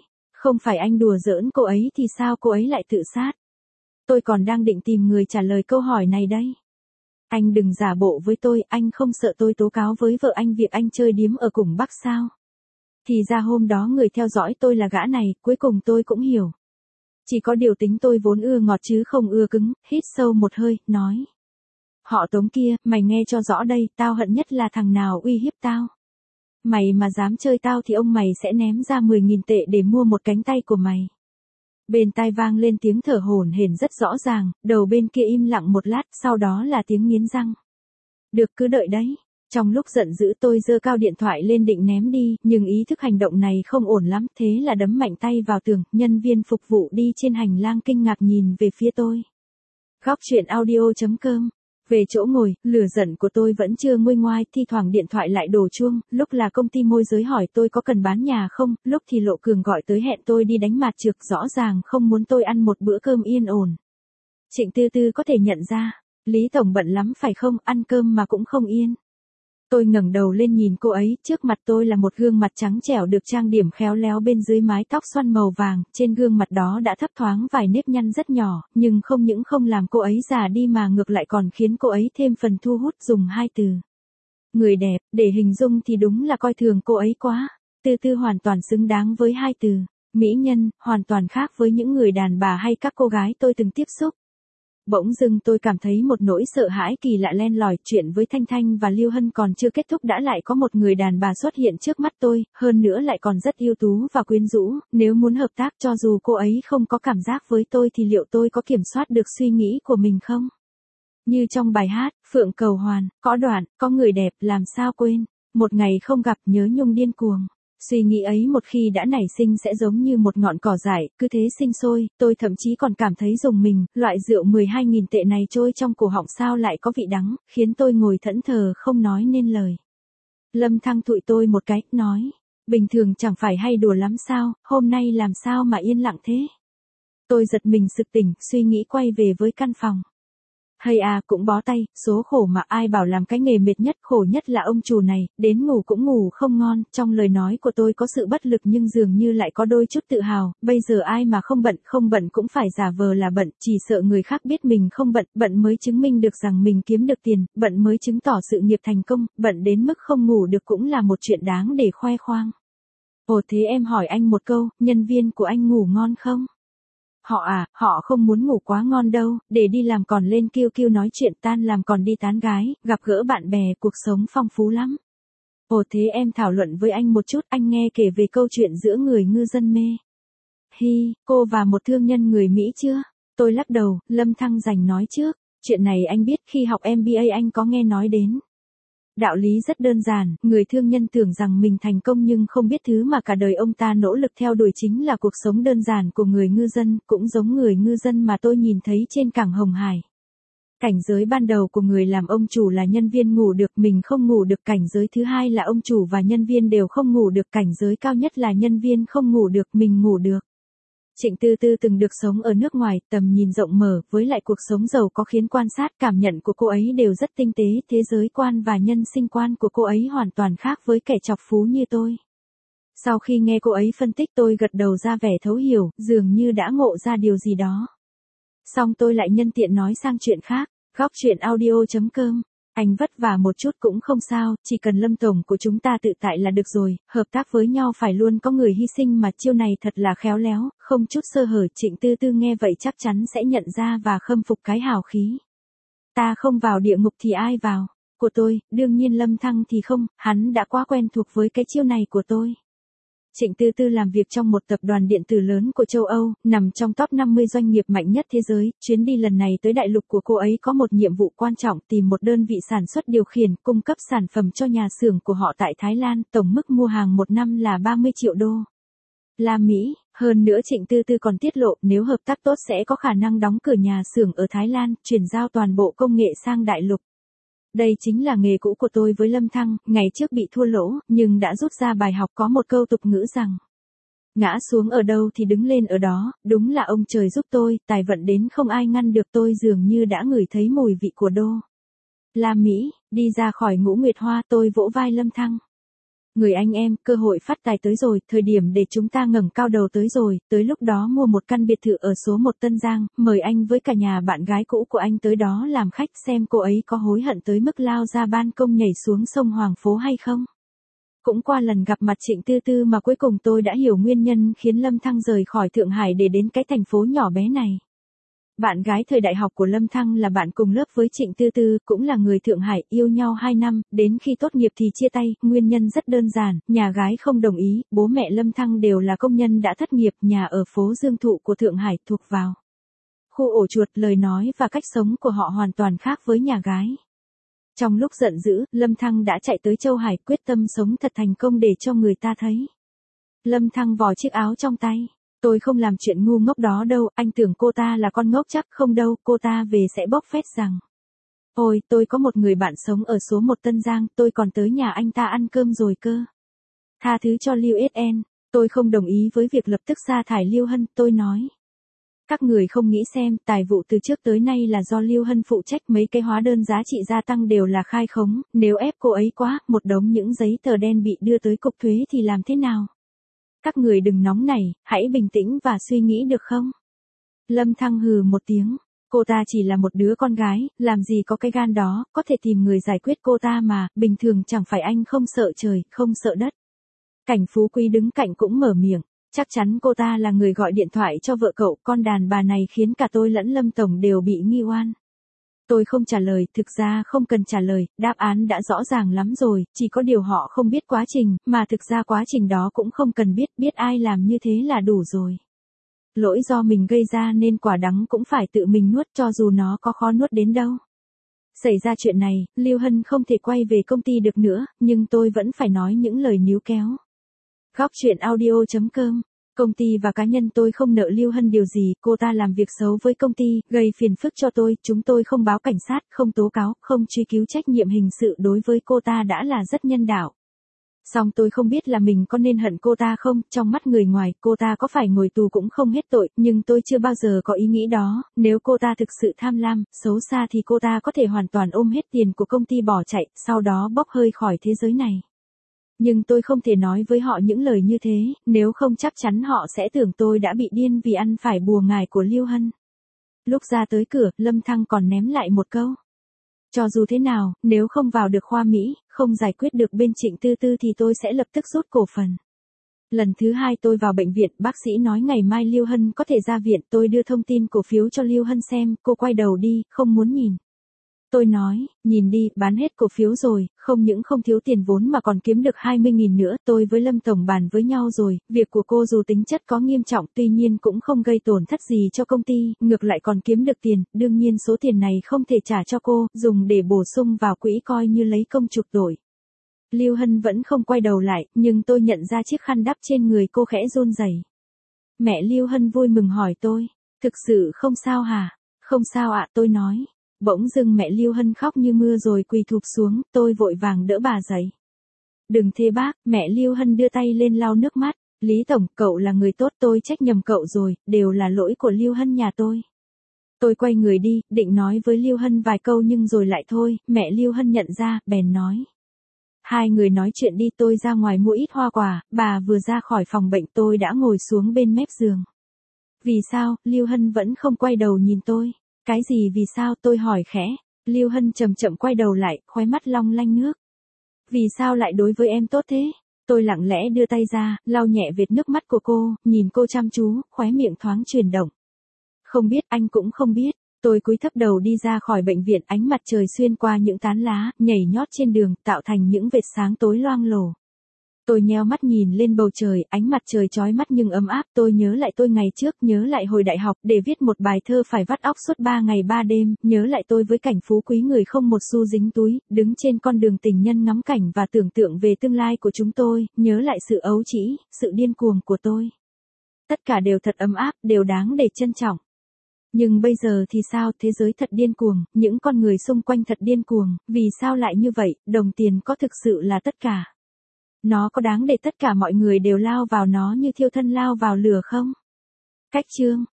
S1: Không phải anh đùa giỡn cô ấy thì sao cô ấy lại tự sát? Tôi còn đang định tìm người trả lời câu hỏi này đây. Anh đừng giả bộ với tôi, anh không sợ tôi tố cáo với vợ anh việc anh chơi điếm ở cùng Bắc sao? Thì ra hôm đó người theo dõi tôi là gã này, cuối cùng tôi cũng hiểu. Chỉ có điều tính tôi vốn ưa ngọt chứ không ưa cứng, hít sâu một hơi, nói. Họ Tống kia, mày nghe cho rõ đây, tao hận nhất là thằng nào uy hiếp tao. Mày mà dám chơi tao thì ông mày sẽ ném ra mười nghìn tệ để mua một cánh tay của mày. Bên tai vang lên tiếng thở hổn hển rất rõ ràng, đầu bên kia im lặng một lát, sau đó là tiếng nghiến răng. Được cứ đợi đấy. Trong lúc giận dữ tôi giơ cao điện thoại lên định ném đi, nhưng ý thức hành động này không ổn lắm, thế là đấm mạnh tay vào tường, nhân viên phục vụ đi trên hành lang kinh ngạc nhìn về phía tôi. Góc chuyện audio chấm com. Về chỗ ngồi, lửa giận của tôi vẫn chưa nguôi ngoai, thi thoảng điện thoại lại đổ chuông, lúc là công ty môi giới hỏi tôi có cần bán nhà không, lúc thì Lộ Cường gọi tới hẹn tôi đi đánh mặt trược, rõ ràng không muốn tôi ăn một bữa cơm yên ổn. Trịnh Tư Tư có thể nhận ra, Lý Tổng bận lắm phải không, ăn cơm mà cũng không yên. Tôi ngẩng đầu lên nhìn cô ấy, trước mặt tôi là một gương mặt trắng trẻo được trang điểm khéo léo, bên dưới mái tóc xoăn màu vàng, trên gương mặt đó đã thấp thoáng vài nếp nhăn rất nhỏ, nhưng không những không làm cô ấy già đi mà ngược lại còn khiến cô ấy thêm phần thu hút, dùng hai từ. Người đẹp, để hình dung thì đúng là coi thường cô ấy quá. Tư Tư hoàn toàn xứng đáng với hai từ. Mỹ nhân, hoàn toàn khác với những người đàn bà hay các cô gái tôi từng tiếp xúc. Bỗng dưng tôi cảm thấy một nỗi sợ hãi kỳ lạ len lỏi, chuyện với Thanh Thanh và Lưu Hân còn chưa kết thúc đã lại có một người đàn bà xuất hiện trước mắt tôi, hơn nữa lại còn rất ưu tú và quyến rũ, nếu muốn hợp tác cho dù cô ấy không có cảm giác với tôi thì liệu tôi có kiểm soát được suy nghĩ của mình không? Như trong bài hát, Phượng Cầu Hoàn, có đoạn, có người đẹp làm sao quên, một ngày không gặp nhớ nhung điên cuồng. Suy nghĩ ấy một khi đã nảy sinh sẽ giống như một ngọn cỏ dại, cứ thế sinh sôi, tôi thậm chí còn cảm thấy rùng mình, loại rượu mười hai nghìn tệ này trôi trong cổ họng sao lại có vị đắng, khiến tôi ngồi thẫn thờ không nói nên lời. Lâm Thăng thụi tôi một cái, nói, bình thường chẳng phải hay đùa lắm sao, hôm nay làm sao mà yên lặng thế? Tôi giật mình sực tỉnh, suy nghĩ quay về với căn phòng. Hay à, cũng bó tay, số khổ mà ai bảo làm cái nghề mệt nhất, khổ nhất là ông chủ này, đến ngủ cũng ngủ không ngon, trong lời nói của tôi có sự bất lực nhưng dường như lại có đôi chút tự hào, bây giờ ai mà không bận, không bận cũng phải giả vờ là bận, chỉ sợ người khác biết mình không bận, bận mới chứng minh được rằng mình kiếm được tiền, bận mới chứng tỏ sự nghiệp thành công, bận đến mức không ngủ được cũng là một chuyện đáng để khoe khoang. Ồ thế em hỏi anh một câu, nhân viên của anh ngủ ngon không? Họ à, họ không muốn ngủ quá ngon đâu, để đi làm còn lên kêu kêu nói chuyện, tan làm còn đi tán gái, gặp gỡ bạn bè, cuộc sống phong phú lắm. Ồ thế em thảo luận với anh một chút, anh nghe kể về câu chuyện giữa người ngư dân mê. Hi, cô và một thương nhân người Mỹ chưa? Tôi lắc đầu, Lâm Thăng Dành nói trước, chuyện này anh biết khi học em bê a anh có nghe nói đến. Đạo lý rất đơn giản, người thương nhân tưởng rằng mình thành công nhưng không biết thứ mà cả đời ông ta nỗ lực theo đuổi chính là cuộc sống đơn giản của người ngư dân, cũng giống người ngư dân mà tôi nhìn thấy trên cảng Hồng Hải. Cảnh giới ban đầu của người làm ông chủ là nhân viên ngủ được, mình không ngủ được, cảnh giới thứ hai là ông chủ và nhân viên đều không ngủ được, cảnh giới cao nhất là nhân viên không ngủ được, mình ngủ được. Trịnh Tư Tư từng được sống ở nước ngoài, tầm nhìn rộng mở, với lại cuộc sống giàu có khiến quan sát cảm nhận của cô ấy đều rất tinh tế, thế giới quan và nhân sinh quan của cô ấy hoàn toàn khác với kẻ chọc phú như tôi. Sau khi nghe cô ấy phân tích tôi gật đầu ra vẻ thấu hiểu, dường như đã ngộ ra điều gì đó. Xong tôi lại nhân tiện nói sang chuyện khác, góc chuyện audio chấm com. Anh vất vả một chút cũng không sao, chỉ cần Lâm Tổng của chúng ta tự tại là được rồi, hợp tác với nhau phải luôn có người hy sinh mà, chiêu này thật là khéo léo, không chút sơ hở. Trịnh Tư Tư nghe vậy chắc chắn sẽ nhận ra và khâm phục cái hào khí. Ta không vào địa ngục thì ai vào? Của tôi, đương nhiên Lâm Thăng thì không, hắn đã quá quen thuộc với cái chiêu này của tôi. Trịnh Tư Tư làm việc trong một tập đoàn điện tử lớn của châu Âu, nằm trong top năm mươi doanh nghiệp mạnh nhất thế giới. Chuyến đi lần này tới đại lục của cô ấy có một nhiệm vụ quan trọng, tìm một đơn vị sản xuất điều khiển, cung cấp sản phẩm cho nhà xưởng của họ tại Thái Lan, tổng mức mua hàng một năm là ba mươi triệu đô la Mỹ. Hơn nữa Trịnh Tư Tư còn tiết lộ, nếu hợp tác tốt sẽ có khả năng đóng cửa nhà xưởng ở Thái Lan, chuyển giao toàn bộ công nghệ sang đại lục. Đây chính là nghề cũ của tôi với Lâm Thăng, ngày trước bị thua lỗ, nhưng đã rút ra bài học, có một câu tục ngữ rằng, ngã xuống ở đâu thì đứng lên ở đó, đúng là ông trời giúp tôi, tài vận đến không ai ngăn được, tôi dường như đã ngửi thấy mùi vị của đô la Mỹ, đi ra khỏi Ngũ Nguyệt Hoa tôi vỗ vai Lâm Thăng. Người anh em, cơ hội phát tài tới rồi, thời điểm để chúng ta ngẩng cao đầu tới rồi, tới lúc đó mua một căn biệt thự ở số một Tân Giang, mời anh với cả nhà bạn gái cũ của anh tới đó làm khách xem cô ấy có hối hận tới mức lao ra ban công nhảy xuống sông Hoàng Phố hay không. Cũng qua lần gặp mặt Trịnh Tư Tư mà cuối cùng tôi đã hiểu nguyên nhân khiến Lâm Thăng rời khỏi Thượng Hải để đến cái thành phố nhỏ bé này. Bạn gái thời đại học của Lâm Thăng là bạn cùng lớp với Trịnh Tư Tư, cũng là người Thượng Hải, yêu nhau hai năm, đến khi tốt nghiệp thì chia tay, nguyên nhân rất đơn giản, nhà gái không đồng ý, bố mẹ Lâm Thăng đều là công nhân đã thất nghiệp, nhà ở phố Dương Thụ của Thượng Hải thuộc vào khu ổ chuột, lời nói và cách sống của họ hoàn toàn khác với nhà gái. Trong lúc giận dữ, Lâm Thăng đã chạy tới Châu Hải quyết tâm sống thật thành công để cho người ta thấy. Lâm Thăng vò chiếc áo trong tay. Tôi không làm chuyện ngu ngốc đó đâu, anh tưởng cô ta là con ngốc chắc không đâu, cô ta về sẽ bóc phét rằng. Ôi, tôi có một người bạn sống ở số một Tân Giang, tôi còn tới nhà anh ta ăn cơm rồi cơ. Tha thứ cho Lưu ét en, tôi không đồng ý với việc lập tức sa thải Lưu Hân, tôi nói. Các người không nghĩ xem, tài vụ từ trước tới nay là do Lưu Hân phụ trách, mấy cái hóa đơn giá trị gia tăng đều là khai khống, nếu ép cô ấy quá, một đống những giấy tờ đen bị đưa tới cục thuế thì làm thế nào? Các người đừng nóng nảy, hãy bình tĩnh và suy nghĩ được không? Lâm Thăng hừ một tiếng, cô ta chỉ là một đứa con gái, làm gì có cái gan đó, có thể tìm người giải quyết cô ta mà, bình thường chẳng phải anh không sợ trời, không sợ đất. Cảnh Phú Quý đứng cạnh cũng mở miệng, chắc chắn cô ta là người gọi điện thoại cho vợ cậu, con đàn bà này khiến cả tôi lẫn Lâm Tổng đều bị nghi oan. Tôi không trả lời, thực ra không cần trả lời, đáp án đã rõ ràng lắm rồi, chỉ có điều họ không biết quá trình, mà thực ra quá trình đó cũng không cần biết, biết ai làm như thế là đủ rồi. Lỗi do mình gây ra nên quả đắng cũng phải tự mình nuốt cho dù nó có khó nuốt đến đâu. Xảy ra chuyện này, Lưu Hân không thể quay về công ty được nữa, nhưng tôi vẫn phải nói những lời níu kéo. Góc truyện audio chấm com. Công ty và cá nhân tôi không nợ Lưu Hân điều gì, cô ta làm việc xấu với công ty, gây phiền phức cho tôi, chúng tôi không báo cảnh sát, không tố cáo, không truy cứu trách nhiệm hình sự đối với cô ta đã là rất nhân đạo. Song tôi không biết là mình có nên hận cô ta không, trong mắt người ngoài, cô ta có phải ngồi tù cũng không hết tội, nhưng tôi chưa bao giờ có ý nghĩ đó, nếu cô ta thực sự tham lam, xấu xa thì cô ta có thể hoàn toàn ôm hết tiền của công ty bỏ chạy, sau đó bốc hơi khỏi thế giới này. Nhưng tôi không thể nói với họ những lời như thế, nếu không chắc chắn họ sẽ tưởng tôi đã bị điên vì ăn phải bùa ngải của Lưu Hân. Lúc ra tới cửa, Lâm Thăng còn ném lại một câu. Cho dù thế nào, nếu không vào được khoa Mỹ, không giải quyết được bên Trịnh Tư Tư thì tôi sẽ lập tức rút cổ phần. Lần thứ hai tôi vào bệnh viện, bác sĩ nói ngày mai Lưu Hân có thể ra viện, tôi đưa thông tin cổ phiếu cho Lưu Hân xem, cô quay đầu đi, không muốn nhìn. Tôi nói, nhìn đi, bán hết cổ phiếu rồi, không những không thiếu tiền vốn mà còn kiếm được hai mươi nghìn nữa, tôi với Lâm Tổng bàn với nhau rồi, việc của cô dù tính chất có nghiêm trọng tuy nhiên cũng không gây tổn thất gì cho công ty, ngược lại còn kiếm được tiền, đương nhiên số tiền này không thể trả cho cô, dùng để bổ sung vào quỹ coi như lấy công chuộc tội. Lưu Hân vẫn không quay đầu lại, nhưng tôi nhận ra chiếc khăn đắp trên người cô khẽ run rẩy. Mẹ Lưu Hân vui mừng hỏi tôi, thực sự không sao hả? Không sao ạ, tôi nói. Bỗng dưng mẹ Lưu Hân khóc như mưa rồi quỳ thụp xuống, tôi vội vàng đỡ bà dậy. Đừng thế bác, mẹ Lưu Hân đưa tay lên lau nước mắt. Lý Tổng, cậu là người tốt, tôi trách nhầm cậu rồi, đều là lỗi của Lưu Hân nhà tôi. Tôi quay người đi, định nói với Lưu Hân vài câu nhưng rồi lại thôi, mẹ Lưu Hân nhận ra, bèn nói. Hai người nói chuyện đi, tôi ra ngoài mua ít hoa quả, bà vừa ra khỏi phòng bệnh tôi đã ngồi xuống bên mép giường. Vì sao, Lưu Hân vẫn không quay đầu nhìn tôi. Cái gì vì sao, tôi hỏi khẽ. Lưu Hân chậm chậm quay đầu lại, khóe mắt long lanh nước. Vì sao lại đối với em tốt thế? Tôi lặng lẽ đưa tay ra, lau nhẹ vệt nước mắt của cô, nhìn cô chăm chú, khóe miệng thoáng chuyển động. Không biết, anh cũng không biết. Tôi cúi thấp đầu đi ra khỏi bệnh viện, ánh mặt trời xuyên qua những tán lá, nhảy nhót trên đường, tạo thành những vệt sáng tối loang lổ. Tôi nheo mắt nhìn lên bầu trời, ánh mặt trời chói mắt nhưng ấm áp, tôi nhớ lại tôi ngày trước, nhớ lại hồi đại học, để viết một bài thơ phải vắt óc suốt ba ngày ba đêm, nhớ lại tôi với cảnh phú quý người không một xu dính túi, đứng trên con đường tình nhân ngắm cảnh và tưởng tượng về tương lai của chúng tôi, nhớ lại sự ấu trĩ, sự điên cuồng của tôi. Tất cả đều thật ấm áp, đều đáng để trân trọng. Nhưng bây giờ thì sao, thế giới thật điên cuồng, những con người xung quanh thật điên cuồng, vì sao lại như vậy, đồng tiền có thực sự là tất cả? Nó có đáng để tất cả mọi người đều lao vào nó như thiêu thân lao vào lửa không? Cách chương